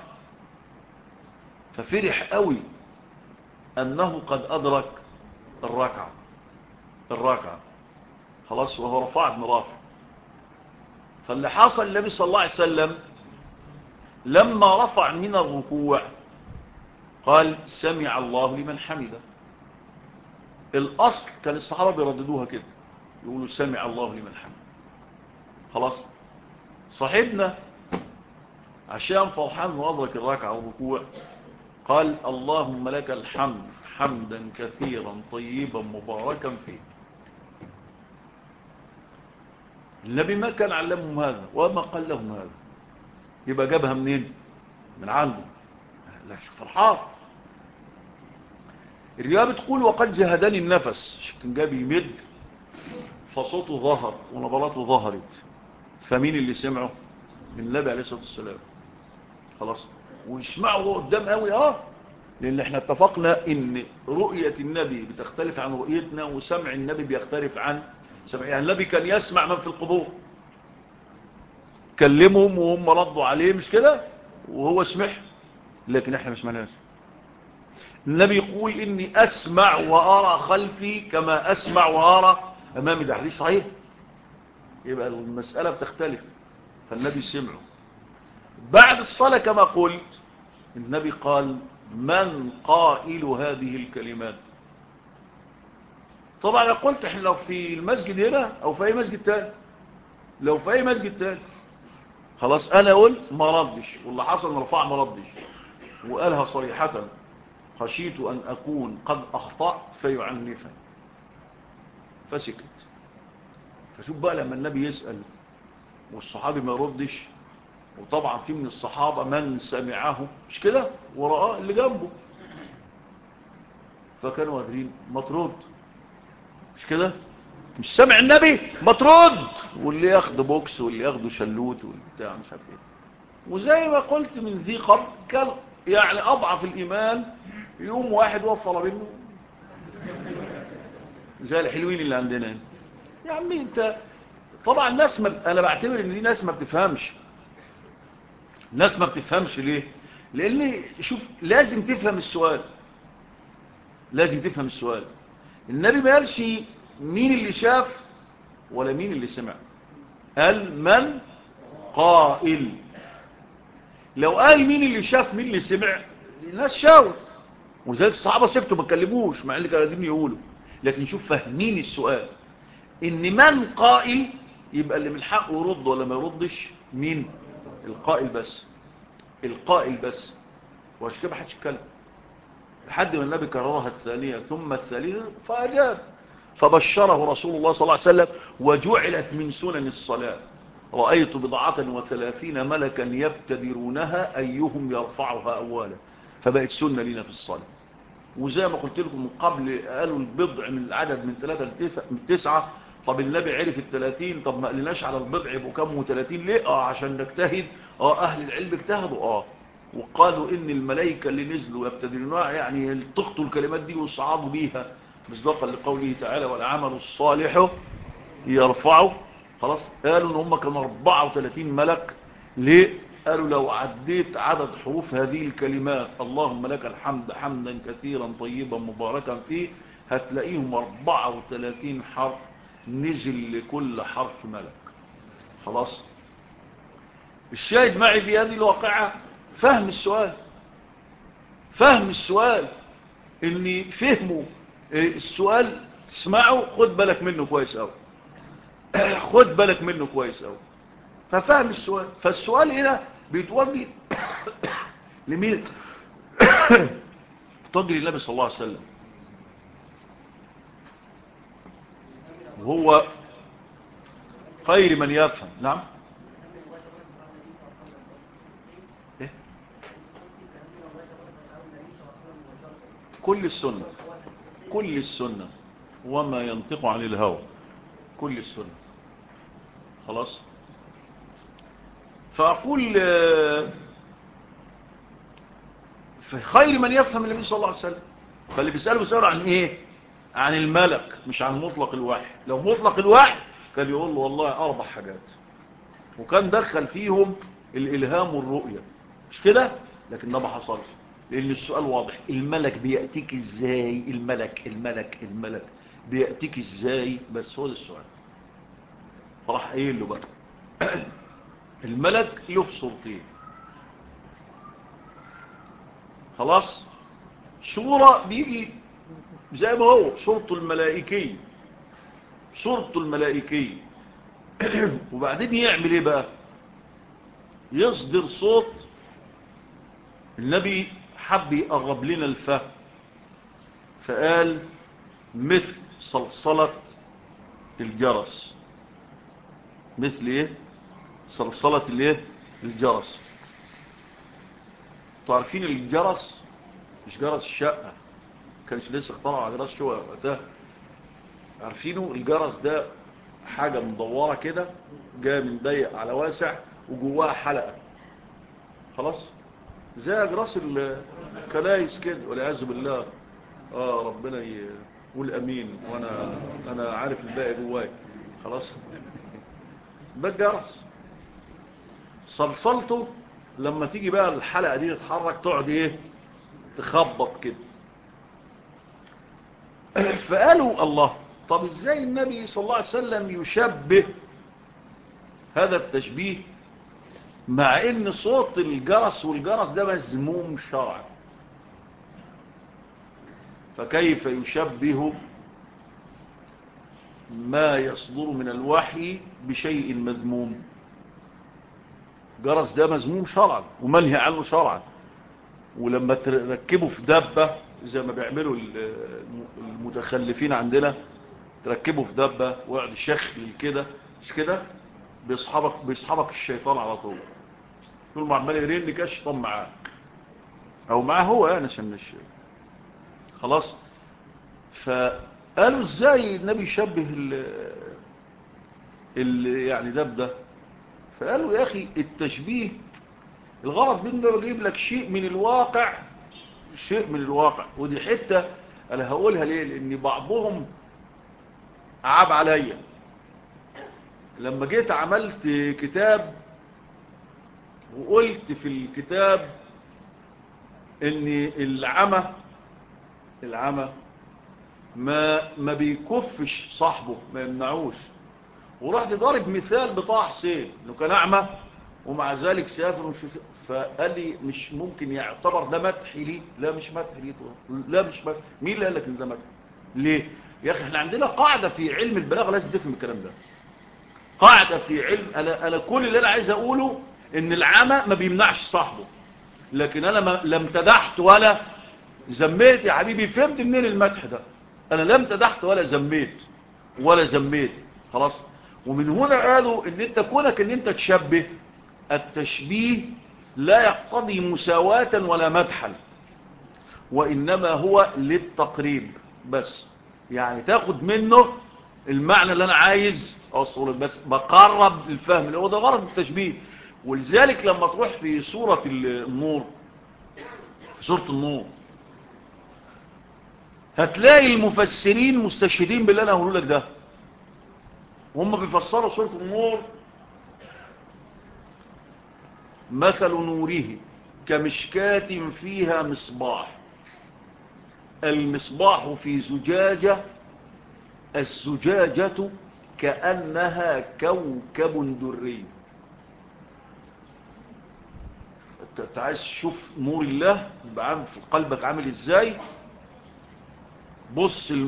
ففرح قوي أنه قد أدرك الراكعة، خلاص، وهو رفع ابن رافع. فاللي حصل النبي صلى الله عليه وسلم لما رفع من الركوع قال سمع الله لمن حمده. الأصل كان الصحابة بيرددوها كده، يقولوا سمع الله لمن حمده. خلاص، صاحبنا عشان فرحان وأدرك الركعة والركوع قال اللهم لك الحمد حمدا كثيرا طيبا مباركا فيه. النبي ما كان علمهم هذا وما قال لهم هذا، يبقى جابها منين؟ من عنده. لا، شوف فرحان. الرواية بتقول وقد جهدني النفس، كان جاب يمد فصوته ظهر ونبراته ظهرت. فمين اللي سمعه؟ من النبي عليه الصلاة والسلام. خلاص، ويسمعه قدام قوي. لان احنا اتفقنا ان رؤية النبي بتختلف عن رؤيتنا، وسمع النبي بيختلف عن سمع. يعني النبي كان يسمع من في القبور، كلمهم وهم ردوا عليه، مش كده؟ وهو سمع. لكن احنا ما سمعناش. النبي يقول إني أسمع وأرى خلفي كما أسمع وأرى أمامي. ده حديث صحيح. يبقى المسألة بتختلف. فالنبي سمعه بعد الصلاة كما قلت. النبي قال من قائل هذه الكلمات. طبعا أنا قلت احنا لو في المسجد هنا أو في أي مسجد تاني، لو في أي مسجد تاني خلاص أنا أقول ما ردش، واللي حصل ان رفع ما ردش وقالها صريحة خشيت أن أكون قد أخطأت فيعنفا، فسكت. فشوف بقى لما النبي يسأل والصحابي ما يردش، وطبعا في من الصحابة من سمعه مش كده ورآه اللي جنبه، فكانوا قادرين مطرود مش كده، مش سمع النبي مطرود، واللي ياخده بوكس واللي ياخده شلوت والبتاع مش عارف ايه. وزي ما قلت من ذي قبل كان يعني اضعف الايمان يوم واحد وفر منه زي الحلوين اللي عندنا هنا. يا عمي انت طبعا ناس انا بعتبر ان دي ناس ما بتفهمش. ناس ما بتفهمش ليه؟ لان شوف لازم تفهم السؤال، لازم تفهم السؤال. النبي ما قالش مين اللي شاف ولا مين اللي سمع، قال من قائل. لو قال مين اللي شاف مين اللي سمع الناس شاور، وذلك الصحابة سكتوا ما اتكلموش مع اللي كانوا قاعدين يقولوا. لكن شوف فاهمين السؤال ان من قائل، يبقى اللي من حقه يرد ولا ما يردش مين؟ القائل بس، القائل بس. وعشان كده ما حدش اتكلم لحد ما النبي كررها الثانية ثم الثالثة فأجاب. فبشره رسول الله صلى الله عليه وسلم وجعلت من سنن الصلاة رأيت 37 ملكا يبتدرونها أيهم يرفعها أولا، فبقت سنة لنا في الصلاة. وزي ما قلت لكم من قبل قالوا البضع من العدد من 3 ل 9، طب النبي عرف ال30، طب ما قلناش على البضع يبقوا كام و30 ليه؟ عشان نجتهد. أهل العلم اجتهدوا وقالوا إن الملائكة اللي نزلوا يبتدرونها يعني التقطوا الكلمات دي وصعدوا بيها مصداقا لقوله تعالى والعمل الصالح يرفعوا. خلاص قالوا ان هم كانوا 34 ملك. ليه؟ قالوا لو عديت عدد حروف هذه الكلمات اللهم لك الحمد حمدا كثيرا طيبا مباركا فيه، هتلاقيهم 34 حرف نزل لكل حرف ملك. خلاص الشاهد معي في هذه الواقعة فهم السؤال، فهم السؤال اني فهموا السؤال اسمعوا خد بالك منه كويس قوي، خد بالك منه كويس قوي. ففهم السؤال. فالسؤال هنا بيتوجه لمين؟ بيتوجه للنبي صلى الله عليه وسلم، وهو خير من يفهم. نعم إيه؟ كل السنة، كل السنة وما ينطق عن الهوى، كل السنة. خلاص فأقول في خير من يفهم النبي صلى الله عليه وسلم. فاللي بيسأله بيسأله عن ايه؟ عن الملك مش عن مطلق الوحي. لو مطلق الوحي كان يقول له والله 4 حاجات وكان دخل فيهم الإلهام والرؤية مش كده، لكن ده ما حصلش لأن السؤال واضح. الملك بيأتيك ازاي؟ الملك بيأتيك ازاي؟ بس هو ده السؤال. فراح قايل له بقى الملك له صورتين. خلاص صورة بيجي زي ما هو صورته الملائكية، صورته الملائكية. وبعدين يعمل ايه بقى؟ يصدر صوت. النبي حب يقرب لنا الفهم فقال مثل صلصلة الجرس. مثل ايه؟ صلصلة الايه؟ الجرس. تعرفين الجرس مش جرس الشقة، كانش لسه اخترعوا على جرس شو وقتها. عارفينه الجرس ده حاجة مدورة كده جاية من ضيق على واسع وجواها حلقة. خلاص زي اجراس الكنايس كده والعياذ بالله. ربنا يقول امين وانا عارف الباقي جواي. خلاص ده الجرس صلصلته لما تيجي بقى الحلقة دي تتحرك تقعد ايه تخبط كده. فقالوا الله، طب ازاي النبي صلى الله عليه وسلم يشبه هذا التشبيه مع ان صوت الجرس والجرس ده مذموم شرعا؟ فكيف يشبه ما يصدر من الوحي بشيء مذموم؟ جرس ده مذموم شرعا ومنهي عنه شرعا، ولما تركبه في دبة زي ما بيعملوا المتخلفين عندنا، تركبه في دبة ويقعد يشخلل كده، مش كده؟ بيصحبك الشيطان على طول، طول ما عمال يرن كده الشيطان معاك او معاه هو، يعني عشان مش خلاص. فقالوا ازاي النبي يشبه يعني دبة؟ فقالوا يا اخي التشبيه الغرض منه بجيب لك شيء من الواقع، شيء من الواقع. ودي حتة انا هقولها ليه، لان بعضهم عاب عليا لما جيت عملت كتاب وقلت في الكتاب ان العمى ما بيكفش صاحبه، ما يمنعوش. ورحت ضارب مثال بطه حسين انه كان اعمى ومع ذلك سافر فقال لي مش ممكن يعتبر ده مدح لي. لا مش مدح لي، لا مش مدح. مين اللي قال لك ان ده مدح؟ ليه يا اخي؟ احنا عندنا قاعده في علم البلاغه لازم تفهم الكلام ده. قاعده في علم، انا كل اللي انا عايز اقوله ان العمى ما بيمنعش صاحبه، لكن انا لم تدحت ولا ذميت يا حبيبي. فهمت منين المدح ده؟ انا لم تدحت ولا ذميت خلاص. ومن هنا قالوا ان انت كونك ان انت تشبه، التشبيه لا يقتضي مساواة ولا مدحا، وانما هو للتقريب بس، يعني تاخد منه المعنى اللي انا عايز اوصله، بس بقرب الفهم اللي هو ده غرض التشبيه. ولذلك لما تروح في سورة النور، في سورة النور هتلاقي المفسرين مستشهدين باللي انا هقوله لك ده، وهم بيفسروا سورة النور: مثل نوره كمشكاة فيها مصباح، المصباح في زجاجة، الزجاجة كأنها كوكب دري. انت عايز تشوف نور الله يبقى في قلبك عامل ازاي؟ بص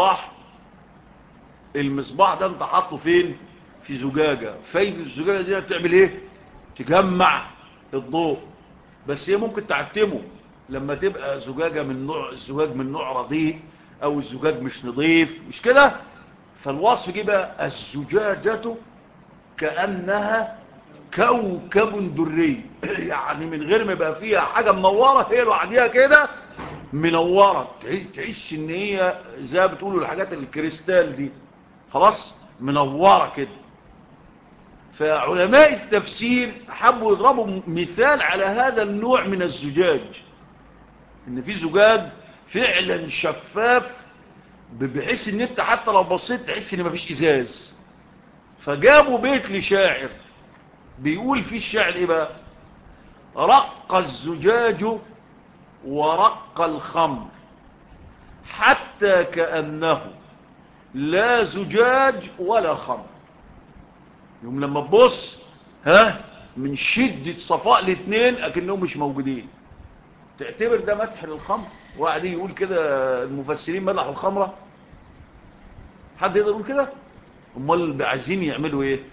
المصباح ده انت حاطه فين؟ في زجاجة. فايدة الزجاجة دي بتعمل ايه؟ تجمع الضوء، بس هي ممكن تعتمه لما تبقى زجاجة من نوع الزجاج من نوع رديء او الزجاج مش نظيف، مش كده؟ فالوصف جه بقى: الزجاجة كأنها كوكب دري يعني من غير ما يبقى فيها حاجة منورة، هي لوحديها كده منورة، تعيش ان هي زي ما بتقولوا الحاجات الكريستال دي، خلاص منورة كده. فعلماء التفسير حبوا يضربوا مثال على هذا النوع من الزجاج، ان في زجاج فعلا شفاف بحيث ان انت حتى لو بصيت تحس ان مفيش ازاز. فجابوا بيت لشاعر بيقول فيه الشاعر ايه بقى: رق الزجاج ورق الخمر حتى كأنه لا زجاج ولا خمر. يوم لما تبص من شدة صفاء الاثنين اكنهم مش موجودين. تعتبر ده مدح للخمر؟ وقاعدين يقول كده المفسرين مدحوا الخمرة؟ حد يقدر يقول كده؟ امال عايزين يعملوا ايه؟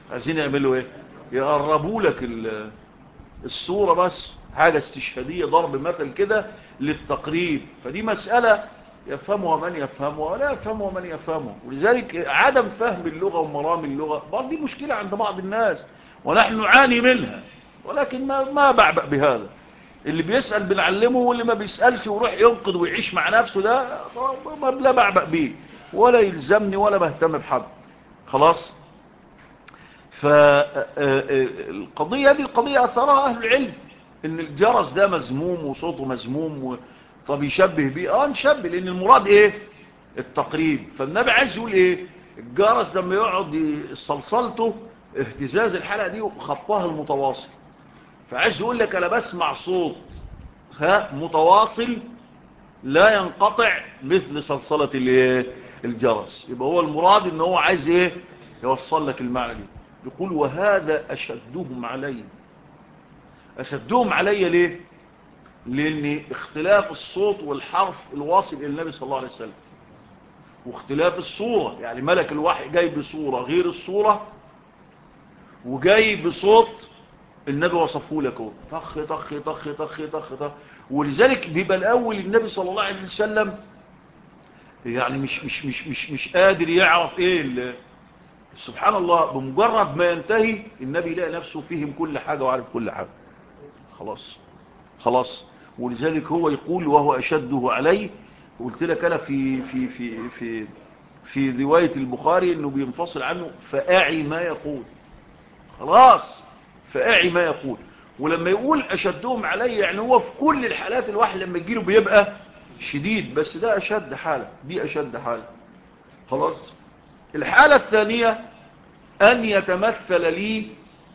يقربوا لك الصورة، بس حاجة استشهادية، ضرب مثل كده للتقريب. فدي مسألة يفهمها من يفهمها ولا يفهمها من يفهمها. ولذلك عدم فهم اللغة ومرام اللغة برضه دي مشكلة عند بعض الناس ونحن نعاني منها، ولكن ما بعبأ بهذا. اللي بيسأل بنعلمه، واللي ما بيسألش ويروح ينقض ويعيش مع نفسه ده لا بعبأ بيه ولا يلزمني ولا بهتم بحد، خلاص. فالقضية دي القضية أثرها أهل العلم، إن الجرس ده مذموم وصوته مذموم طب يشبه بيه؟ نشبه، لأن المراد إيه؟ التقريب. فالنبي عايز يقول إيه؟ الجرس لما يقعد صلصلته اهتزاز الحلقة دي وخطها المتواصل، فعايز يقول لك انا بسمع صوت متواصل لا ينقطع مثل صلصلة الجرس. يبقى هو المراد ان هو عايز ايه يوصل لك المعنى دي. يقول وهذا اشدهم علي. اشدهم علي ليه؟ لان اختلاف الصوت والحرف الواصل الى النبي صلى الله عليه وسلم، واختلاف الصورة، يعني ملك الوحي جاي بصورة غير الصورة، وجاي بصوت النبي وصفه لك طخ طخ طخ طخ طخ طخ. ولذلك بيبقى الاول النبي صلى الله عليه وسلم يعني مش قادر يعرف ايه سبحان الله. بمجرد ما ينتهي النبي يلاقي نفسه فهم كل حاجة وعارف كل حاجة. خلاص. ولذلك هو يقول وهو أشده عليه. قلت لك أنا في رواية البخاري انه بينفصل عنه فأعي ما يقول. خلاص فأعي ما يقول. ولما يقول أشدهم علي يعني هو في كل الحالات الواحد لما يجيله بيبقى شديد، بس ده أشد حالة، دي أشد حالة. خلاص. الحالة الثانية أن يتمثل لي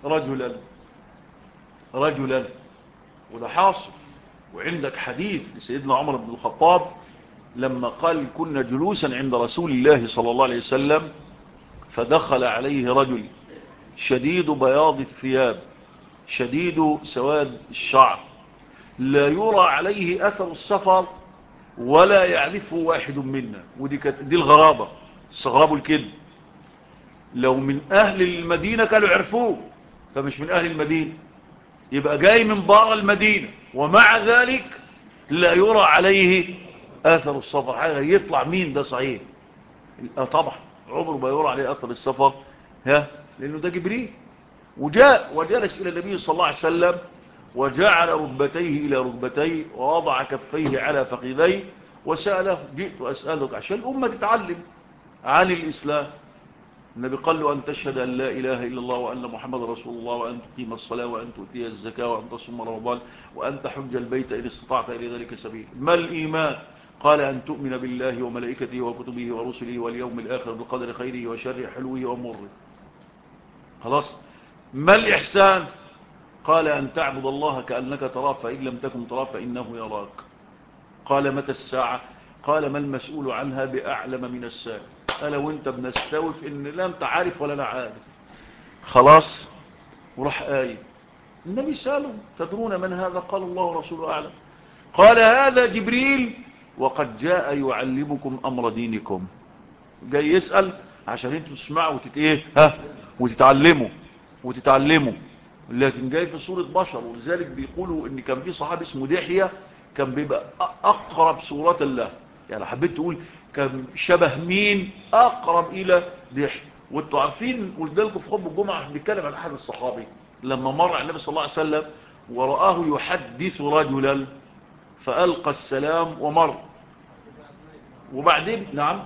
رجلا وده حاصل. وعندك حديث لسيدنا عمر بن الخطاب لما قال كنا جلوسا عند رسول الله صلى الله عليه وسلم فدخل عليه رجل شديد بياض الثياب شديد سواد الشعر لا يرى عليه أثر السفر ولا يعرفه واحد منا. دي الغرابة، استغربوا الكذب. لو من أهل المدينة كانوا يعرفوه، فمش من أهل المدينة، يبقى جاي من بره المدينة ومع ذلك لا يرى عليه أثر السفر. حاجة يطلع مين ده صحيح؟ طبعا عمره ما يرى عليه أثر السفر لأنه ده جبريل. وجاء وجلس إلى النبي صلى الله عليه وسلم وجعل ركبتيه إلى ركبتيه ووضع كفيه على فخذيه وسأله جئت أسألك عشان الأمة تتعلم عن الإسلام. النبي قال له أن تشهد أن لا إله إلا الله وأن محمد رسول الله وأن تقيم الصلاة وأن تؤتي الزكاة وأن تصوم رمضان وأن تحج البيت إن استطعت إلى ذلك سبيل. ما الإيمان؟ قال أن تؤمن بالله وملائكته وكتبه ورسله واليوم الآخر بالقدر خيره وشره حلوه ومره. خلاص. ما الإحسان؟ قال أن تعبد الله كأنك تراه فإن لم تكن تراه فإنه يراك. قال متى الساعة؟ قال ما المسؤول عنها بأعلم من السائل. أنا وانت بنستوف إن لا انت عارف ولا أنا عارف. خلاص. وراح النبي سأله تدرون من هذا؟ قال الله ورسوله أعلم. قال هذا جبريل وقد جاء يعلمكم أمر دينكم. جاي يسأل عشان انتوا تسمعوا وتتعلموا لكن جاي في صورة بشر. ولذلك بيقولوا ان كان في صحابي اسمه دحية كان بيبقى اقرب صورة له. يعني حبيت تقول كان شبه مين؟ اقرب الى دحية. وانتوا عارفين قلت لكم في خطبة الجمعة بيتكلم عن احد الصحابي لما مر على النبي صلى الله عليه وسلم ورآه يحدث رجلا فألقى السلام ومر. وبعدين نعم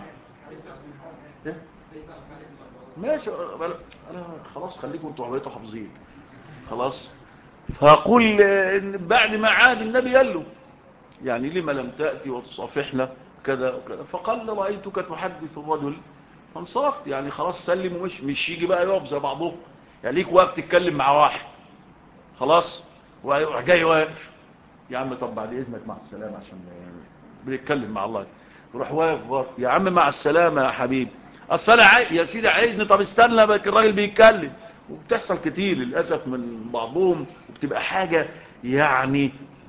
ماشي انا خلاص خليكم انتوا بقيتوا حافظين. خلاص. فأقول بعد ما عاد النبي قال له يعني لما لم تأتي وتصافحنا كذا وكذا. فقال رأيتك تحدث الرجل فانصرفت. يعني خلاص سلم مش يجي بقى يقف زي بعضهم. يعني ليك واقف تتكلم مع واحد خلاص جاي واقف يا عم طب بعد اذنك مع السلامة عشان بنتكلم مع الله. يروح واقف يا عم مع السلامة يا حبيبي اصل يا سيدي عايزني. طب استنى بقى الراجل بيتكلم. وبتحصل كتير للأسف من بعضهم وبتبقى حاجة يعني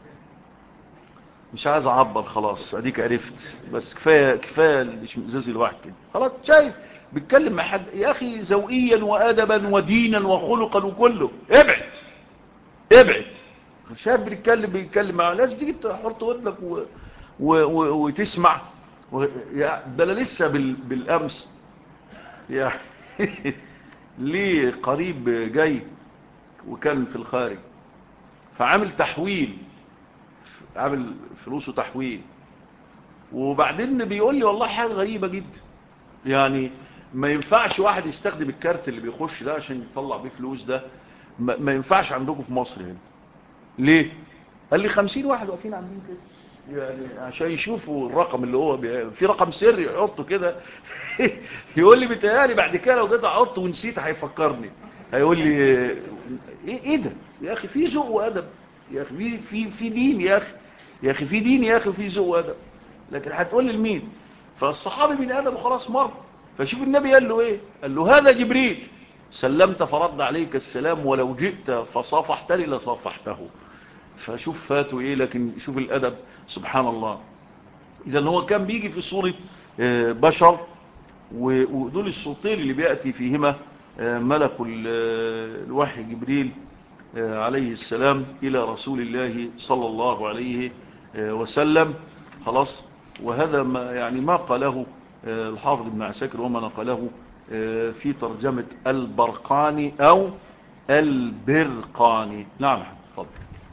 مش عايز اعبر. خلاص اديك عرفت بس كفايه الاشمئزاز الواحد كده. خلاص شايف بيتكلم مع حد يا اخي ذوقيا وادبا ودينا وخلقا وكله ابعد. شاب بيتكلم مع ناس تيجي تحط ودنك وتسمع ده انا لسه بالامس يعني ليه قريب جاي وكان في الخارج فعامل تحويل عامل فلوسه تحويل. وبعدين بيقول لي والله حاجة غريبة جدا يعني ما ينفعش واحد يستخدم الكارت اللي بيخش ده عشان يطلع بيه فلوس ده ما ينفعش عندكم في مصر هنا. ليه؟ قال لي 50 واحد واقفين عاملين كده يعني عشان يشوفوا الرقم اللي هو في رقم سري يحطه كده يقول لي بيتهيألي بعد كده لو جيت احطه ونسيت هيفكرني. هيقول لي ايه ده يا اخي؟ في ذوق وادب يا اخي، في دين يا اخي، يا اخي في دين يا اخي، في ذوق وادب. لكن هتقول لي لمين؟ فالصحابي من ادب وخلاص مر. فشوف النبي قال له ايه؟ قال له هذا جبريل سلمت فرد عليك السلام ولو جئت فصافحتني لصافحته. فشوف فاته ايه، لكن شوف الادب سبحان الله. اذا هو كان بيجي في صورة بشر، ودول الصوتين اللي بيأتي فيهما ملك الوحي جبريل عليه السلام إلى رسول الله صلى الله عليه وسلم. خلاص. وهذا ما يعني ما قاله الحافظ ابن عساكر وما نقله في ترجمة البرقاني أو البرقاني. نعم تفضل.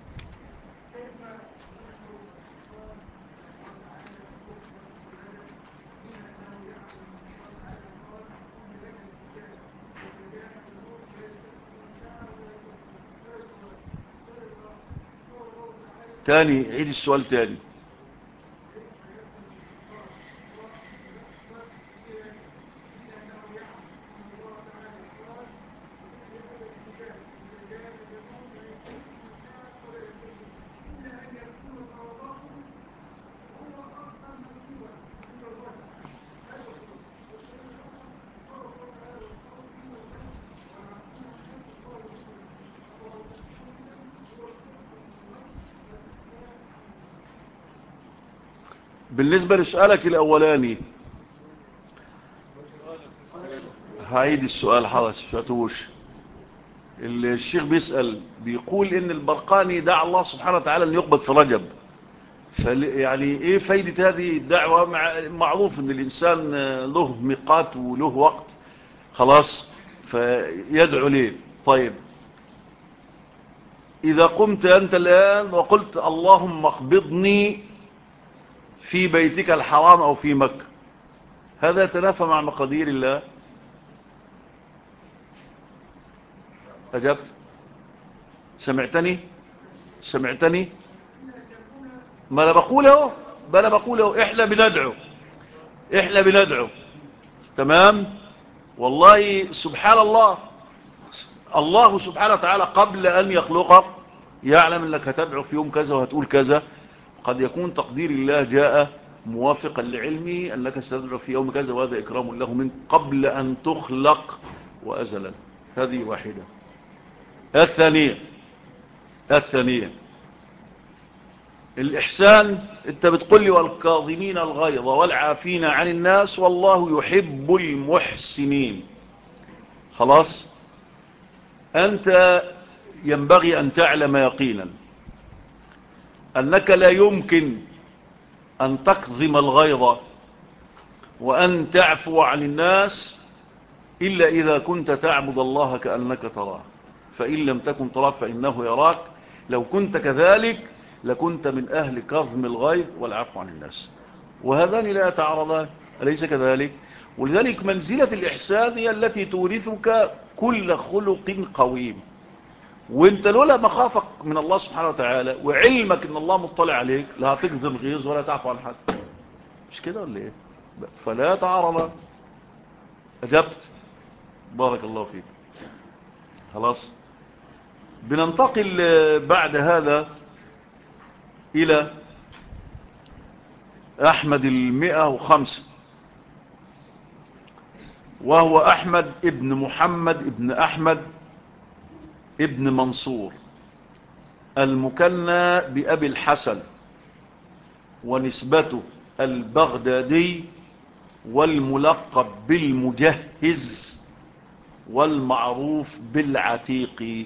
تاني عيد السؤال تاني. بالنسبة لسؤالك الأولاني، هعيد السؤال حضرتك شفتوش. الشيخ بيسأل بيقول إن البرقاني دعا الله سبحانه وتعالى أن يقبض في رجب. يعني إيه فايدة هذه الدعوة؟ معروف أن الإنسان له ميقات وله وقت، خلاص، فيدعو ليه. طيب إذا قمت أنت الآن وقلت اللهم اقبضني في بيتك الحرام أو في مكة، هذا يتنافى مع مقادير الله؟ أجبت؟ سمعتني؟ ما أنا بقوله إحنا بندعو. تمام. والله سبحان الله، الله سبحانه وتعالى قبل أن يخلقك يعلم أنك هتدعو في يوم كذا وهتقول كذا. قد يكون تقدير الله جاء موافقا لعلمه أنك ستدعو في يوم كذا، وهذا إكرام له من قبل أن تخلق وأزلا. هذه واحدة. الثانية الإحسان. أنت بتقول لي والكاظمين الغيظ والعافين عن الناس والله يحب المحسنين. خلاص. أنت ينبغي أن تعلم يقينا أنك لا يمكن أن تكظم الغيظ وأن تعفو عن الناس إلا إذا كنت تعبد الله كأنك تراه، فإن لم تكن تراه فإنه يراك. لو كنت كذلك لكنت من أهل كظم الغيظ والعفو عن الناس، وهذان لا يتعارضان، أليس كذلك؟ ولذلك منزلة الإحسان هي التي تورثك كل خلق قويم. وانت لولا مخافك من الله سبحانه وتعالى وعلمك ان الله مطلع عليك لا هتكظم غيظ ولا تعفو عن حد. مش كده ولا ايه؟ فلا يتعارضان. أجبت؟ بارك الله فيك. خلاص. بننتقل بعد هذا إلى أحمد 105، وهو أحمد ابن محمد ابن أحمد ابن منصور المكنى بأبي الحسن، ونسبته البغدادي، والملقب بالمجهز، والمعروف بالعتيق.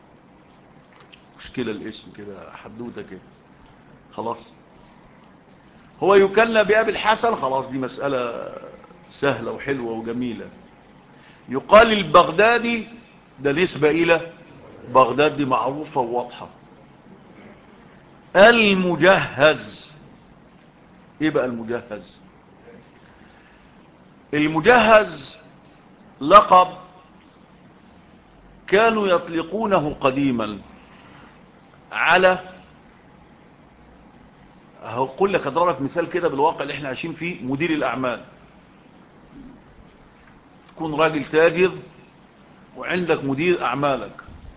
مشكلة الاسم كده، حدوته كده. خلاص. هو يكنى بأبي الحسن، خلاص، دي مسألة سهلة وحلوة وجميلة. يقال البغدادي، ده نسبة إلى بغداد، دي معروفة وواضحة. المجهز، ايه بقى المجهز؟ المجهز لقب كانوا يطلقونه قديما على، هقول لك اضربك مثال كده بالواقع اللي احنا عايشين فيه. مدير الاعمال، تكون راجل تاجر وعندك مدير أعمالك،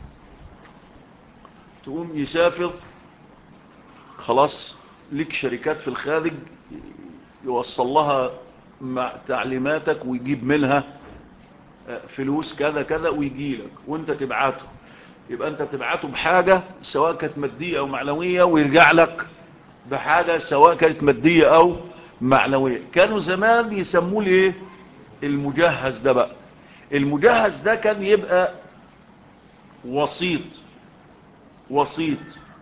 تقوم يسافر، خلاص لك شركات في الخارج يوصل لها مع تعليماتك ويجيب منها فلوس كذا كذا ويجي لك وانت تبعته. يبقى انت بتبعته بحاجة سواء كانت مادية او معنوية، ويرجع لك بحاجة سواء كانت مادية او معنوية. كانوا زمان يسموه ايه؟ المجهز ده بقى. المجهز ده كان يبقى وسيط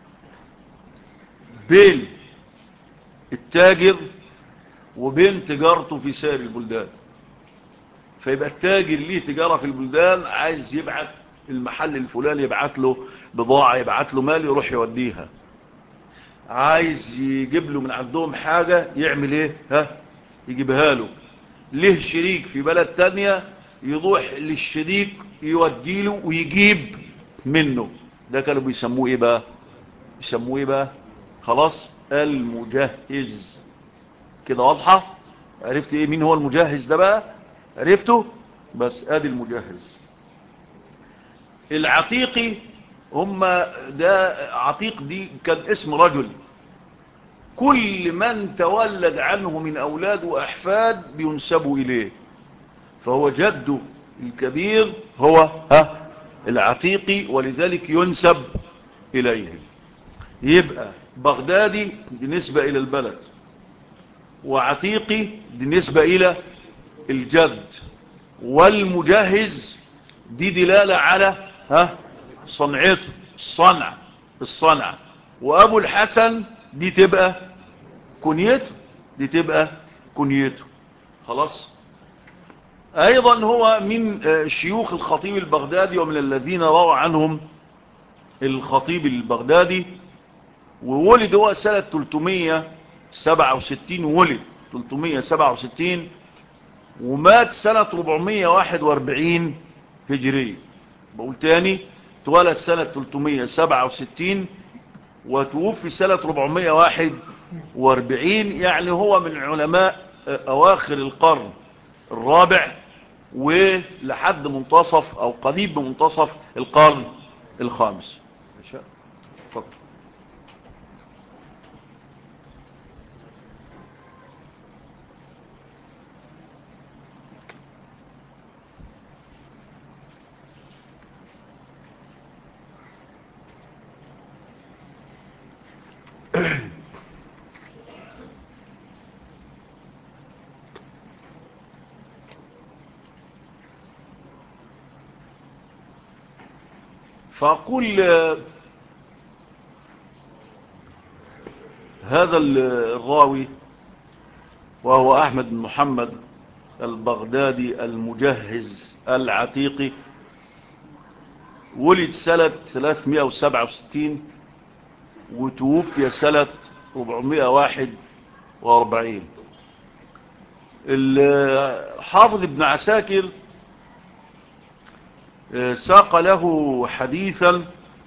بين التاجر وبين تجارته في سائر البلدان. فيبقى التاجر ليه تجارة في البلدان، عايز يبعت المحل الفلاني، يبعت له بضاعة، يبعت له مال يروح يوديها. عايز يجيب له من عندهم حاجة، يعمل ايه؟ يجيبها له. ليه شريك في بلد تانية، يروح للشريك يودي له ويجيب منه. ده كانوا بيسموه ايه بقى؟ خلاص، المجهز. كده واضحة؟ عرفت ايه مين هو المجهز ده بقى؟ عرفته؟ بس ادي المجهز. العتيقي، ده عتيق دي كان اسم رجل، كل من تولد عنه من أولاد وأحفاد بينسبوا إليه، فهو جده الكبير هو العتيقي، ولذلك ينسب إليه. يبقى بغدادي دي نسبة إلى البلد، وعتيقي دي نسبة إلى الجد، والمجهز دي دلالة على صنعته، الصنع. وأبو الحسن دي تبقى كنيته. خلاص. أيضا هو من شيوخ الخطيب البغدادي، ومن الذين روى عنهم الخطيب البغدادي. وولد هو سنة 367، ولد 367 ومات سنة 441 هجرية. بقول تاني، اتولد سنة 367 وتوفي سنة 441. يعني هو من علماء أواخر القرن الرابع ولحد منتصف أو قريب بمنتصف القرن الخامس. فضل. فأقول هذا الراوي وهو أحمد بن محمد البغدادي المجهز العتيقي، ولد سنة 367 وتوفي سنة 441. الحافظ ابن عساكر ساق له حديثا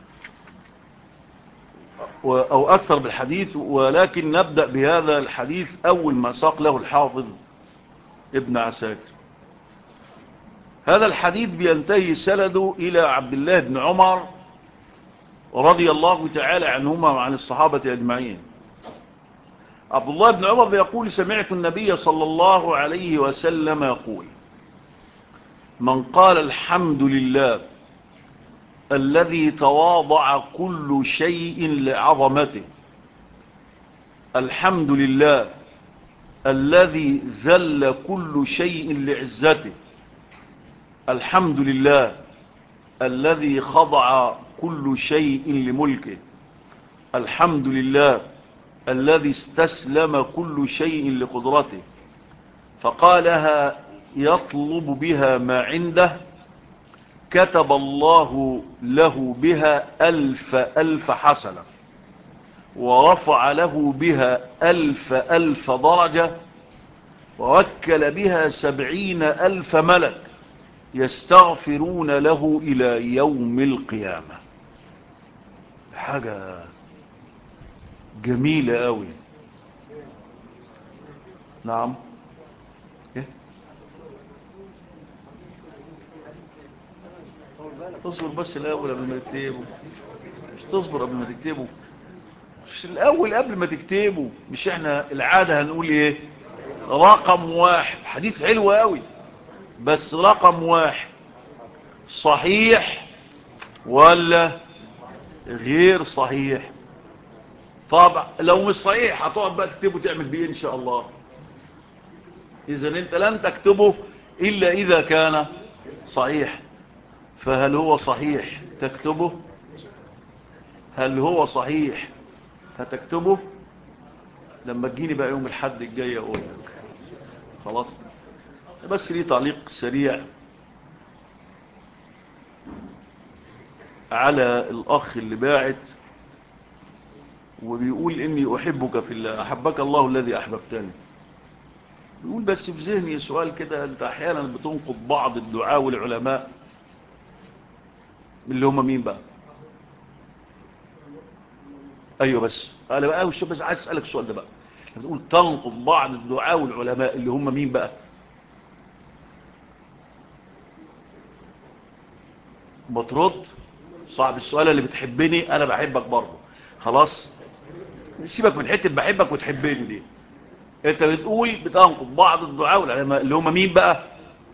أو أكثر بالحديث، ولكن نبدأ بهذا الحديث أول ما ساق له الحافظ ابن عساكر. هذا الحديث بينتهي سنده إلى عبد الله بن عمر رضي الله تعالى عنهما وعن الصحابة أجمعين. عبد الله بن عمر بيقول: سمعت النبي صلى الله عليه وسلم يقول: من قال الحمد لله الذي تواضع كل شيء لعظمته، الحمد لله الذي ذل كل شيء لعزته، الحمد لله الذي خضع كل شيء لملكه، الحمد لله الذي استسلم كل شيء لقدرته، فقالها يطلب بها ما عنده، كتب الله له بها 1000 حسنة، ورفع له بها 1000 درجة، ووكل بها 70,000 ملك يستغفرون له إلى يوم القيامة. حاجة جميلة قوي. نعم. إيه؟ اصبر بس الاول قبل ما تكتبه. مش تصبر قبل ما تكتبه؟ مش الاول قبل ما تكتبه؟ مش احنا العادة هنقول ايه؟ رقم واحد. حديث حلو قوي، بس رقم واحد صحيح ولا غير صحيح؟ طبعا لو مش صحيح هتقعد بقى تكتبه تعمل بيه ان شاء الله. اذا انت لن تكتبه الا اذا كان صحيح. فهل هو صحيح تكتبه؟ هل هو صحيح هتكتبه؟ لما تجيني بقى يوم الحد الجاي اقول لك. خلاص. بس ليه تعليق سريع على الاخ اللي باعت وبيقول اني احبك في الله، احبك الله الذي احببتني. بيقول بس في ذهني سؤال كده، انت احيانا بتنقض بعض الدعاء والعلماء اللي هم مين بقى؟ ايوه بس انا بقى بس عايز اسالك السؤال ده بقى. بتقول تنقض بعض الدعاء والعلماء اللي هم مين بقى؟ بترد صاحب السؤال اللي بتحبني انا بحبك برضه. خلاص سيبك من حته بحبك وتحبني دي. انت بتقول بتنقض بعض الدعاء والعلماء اللي هم مين بقى؟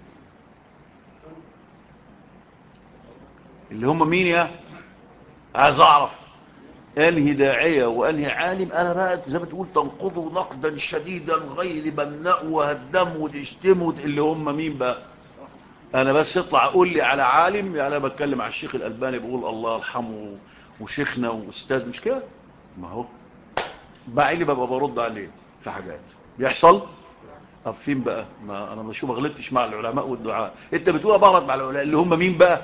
اللي هم مين يا؟ عايز اعرف. انهي داعيه وانهي عالم؟ انا بقى زي ما تقول تنقضه نقدا شديدا غير بناء وهدم وتشتمه. اللي هم مين بقى؟ انا بس اطلع اقول لي على عالم، يعني انا بتكلم على الشيخ الالباني بقول الله يرحمه وشيخنا واستاذ، مش كده؟ ما هو بقى اللي ببقى برد عليه في حاجات بيحصل. طب فين بقى؟ ما انا مش ما غلطتش مع العلماء والدعاء. انت بتقول بغلط مع العلماء اللي هم مين بقى؟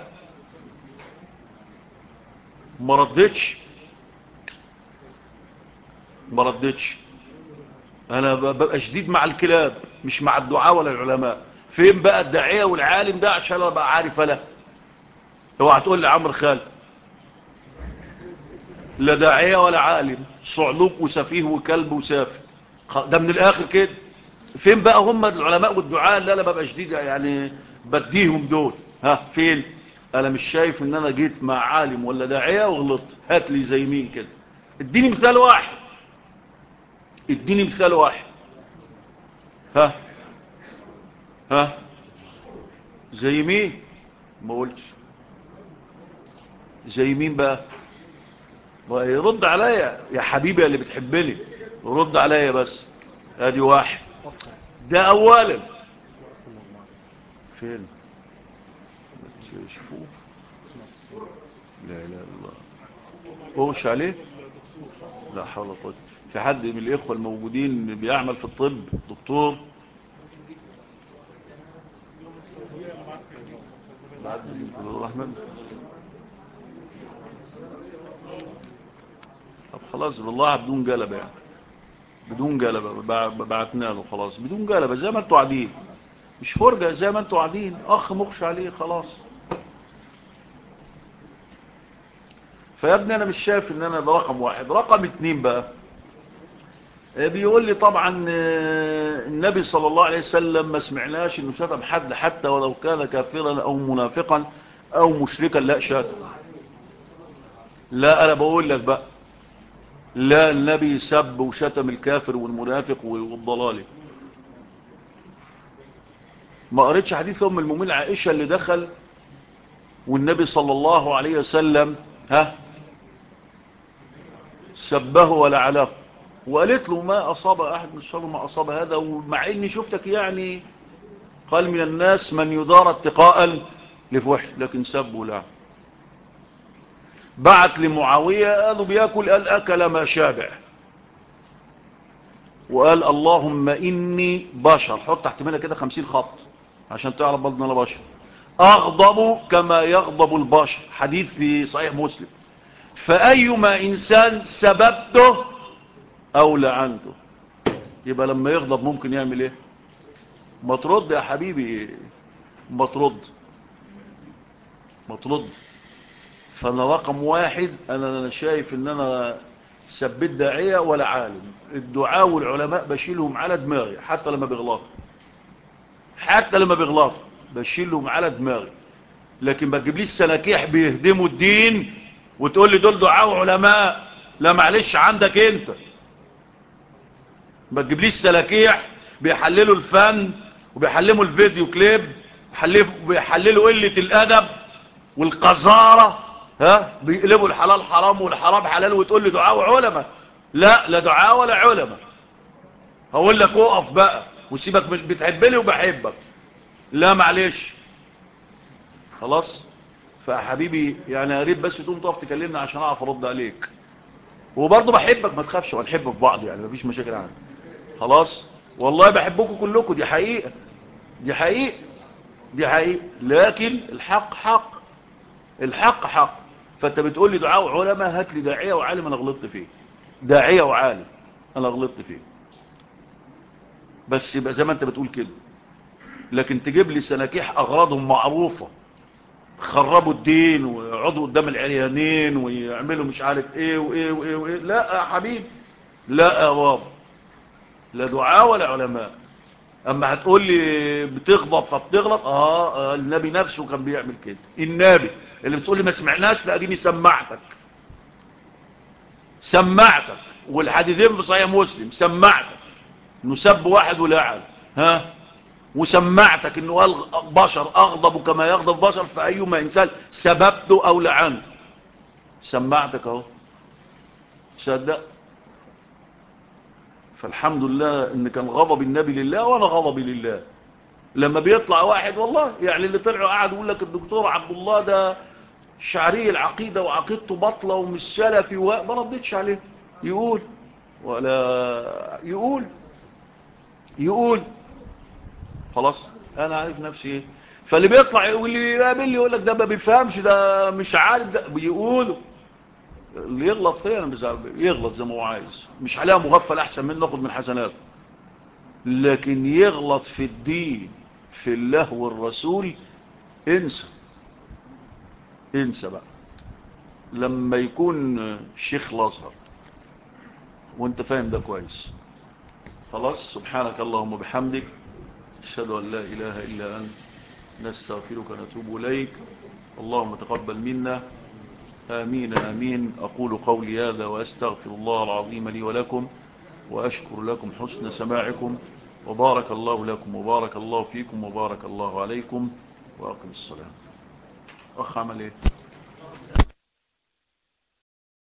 ما ردتش. ما ردتش. انا ببقى شديد مع الكلاب مش مع الدعاء ولا العلماء. فين بقى الداعيه والعالم ده عشان ابقى عارف انا؟ اوعى تقول لي عمرو خالد. لا داعيه ولا عالم، صعلوك وسفيه وكلب وسافه. ده من الاخر كده. فين بقى هم العلماء والدعاء اللي انا ببقى شديد يعني بديهم دول؟ ها فين؟ انا مش شايف ان انا جيت مع عالم ولا داعيه وغلطت. هات لي زي مين كده؟ اديني مثال واحد. اديني مثال واحد. ها ها زي مين؟ ما قلتش. زي مين بقى؟ يرد عليا يا حبيبي اللي بتحبني. رد عليا بس. ادي واحد. ده اولا. فين؟ شوفوه. لا اله الا الله. قوش عليه. لا حول ولا قوه. في حد من الاخوه الموجودين بيعمل في الطب دكتور؟ عبد الرحمن. طب خلاص بالله بدون جلبه يعني. بدون جلبه بعتنا له خلاص بدون جلبه زي ما انتوا قاعدين. مش فرجه زي ما انتوا قاعدين. اخ مخش عليه خلاص. فيا ابني انا مش شايف ان انا ده رقم واحد. رقم اتنين بقى بيقول لي طبعا النبي صلى الله عليه وسلم ما سمعناش انه شتم حد حتى ولو كان كافرا او منافقا او مشركا. لا شتم. لا انا بقول لك بقى. لا النبي سب وشتم الكافر والمنافق والضلالي. ما قريتش حديث ام المؤمنين عائشة اللي دخل والنبي صلى الله عليه وسلم سبه ولعنه وقالت له ما اصاب احد من الشر ما اصاب هذا، ومع اني شفتك يعني قال من الناس من يدار اتقاء لفوحش، لكن سب ولعن. بعت لمعاوية قالوا بياكل، قال اكل ما شابع، وقال اللهم اني بشر. حط تحت منها كده 50 خط عشان تعرف برضه انا بشر. اغضب كما يغضب البشر. حديث في صحيح مسلم. فايما انسان سببته او لعنته. يبقى لما يغضب ممكن يعمل ايه؟ ما ترد يا حبيبي. ما ترد. ما ترد. فانا رقم واحد انا شايف ان انا سبت داعية ولا عالم. الدعاء والعلماء بشيلهم على دماغي حتى لما بيغلطوا. حتى لما بيغلطوا بشيلهم على دماغي. لكن ما تجيبليش سلاكيح بيهدموا الدين وتقول لي دول دعاء علماء. لا معلش عندك انت. ما تجيبليش سلاكيح بيحللوا الفن وبيحللوا الفيديو كليب، بيحللوا قلة الادب والقذارة، بيقلبوا الحلال حرام والحرام حلال وتقول لي دعاء علماء. لا دعاء ولا علماء. هقول لك اقف بقى وسيبك بتحبني وبحبك. لا معلش خلاص. فحبيبي يعني يا ريت بس تقوم تقف تكلمنا عشان اعرف ارد عليك. وبرضه بحبك ما تخافش، ونحب في بعض يعني مفيش مشاكل عندي. خلاص والله بحبكم كلكم، دي حقيقة، دي حقيقة، دي حقيقة. لكن الحق حق، الحق حق. فانت بتقول لي دعاء علماء، هات لي داعية وعالم انا غلطت فيه، داعية وعالم انا غلطت فيه، بس يبقى زي ما انت بتقول كده. لكن تجيب لي سناكيح اغراضهم معروفة، خربوا الدين ويقعدوا قدام العريانين ويعملوا مش عارف ايه وايه وايه وايه. لا يا حبيبي، لا يا بابا، لا دعاء ولا علماء. اما هتقول لي بتغضب فبتغلط، النبي نفسه كان بيعمل كده. النبي اللي بتقول لي ما سمعناش، لا ديني سمعتك، سمعتك. والحديثين في صحيح مسلم سمعتك انه سب واحد ولعن، وسمعتك انه قال بشر اغضب كما يغضب بشر، فايما انسان سببته او لعنته. سمعتك اهو، صدق. فالحمد لله ان كان غضب النبي لله وانا غضبي لله. لما بيطلع واحد والله يعني اللي طلعوا قاعد يقول لك الدكتور عبد الله ده شعري العقيدة وعقيدته بطلة ومش سلفي، ما ردتش عليه. يقول ولا يقول خلاص انا عارف نفسي ايه. فاللي بيطلع يقول لي يقابل لي يقول لك ده ما بيفهمش، ده مش عارف، ده بيقولوا. اللي يغلط فيا انا بزعل، يغلط زي ما هو عايز، مش عليها مغفل احسن منه ناخد من حسناته. لكن يغلط في الدين في الله والرسول، انسى، انسى بقى. لما يكون شيخ الازهر وانت فاهم ده كويس، خلاص. سبحانك اللهم وبحمدك، اشهد ان لا اله الا انت، نستغفرك ونتوب اليك. اللهم تقبل منا، آمين آمين. أقول قولي هذا وأستغفر الله العظيم لي ولكم، وأشكر لكم حسن سماعكم، وبارك الله لكم وبارك الله فيكم وبارك الله عليكم. وأقم الصلاة. أخ عمل إيه؟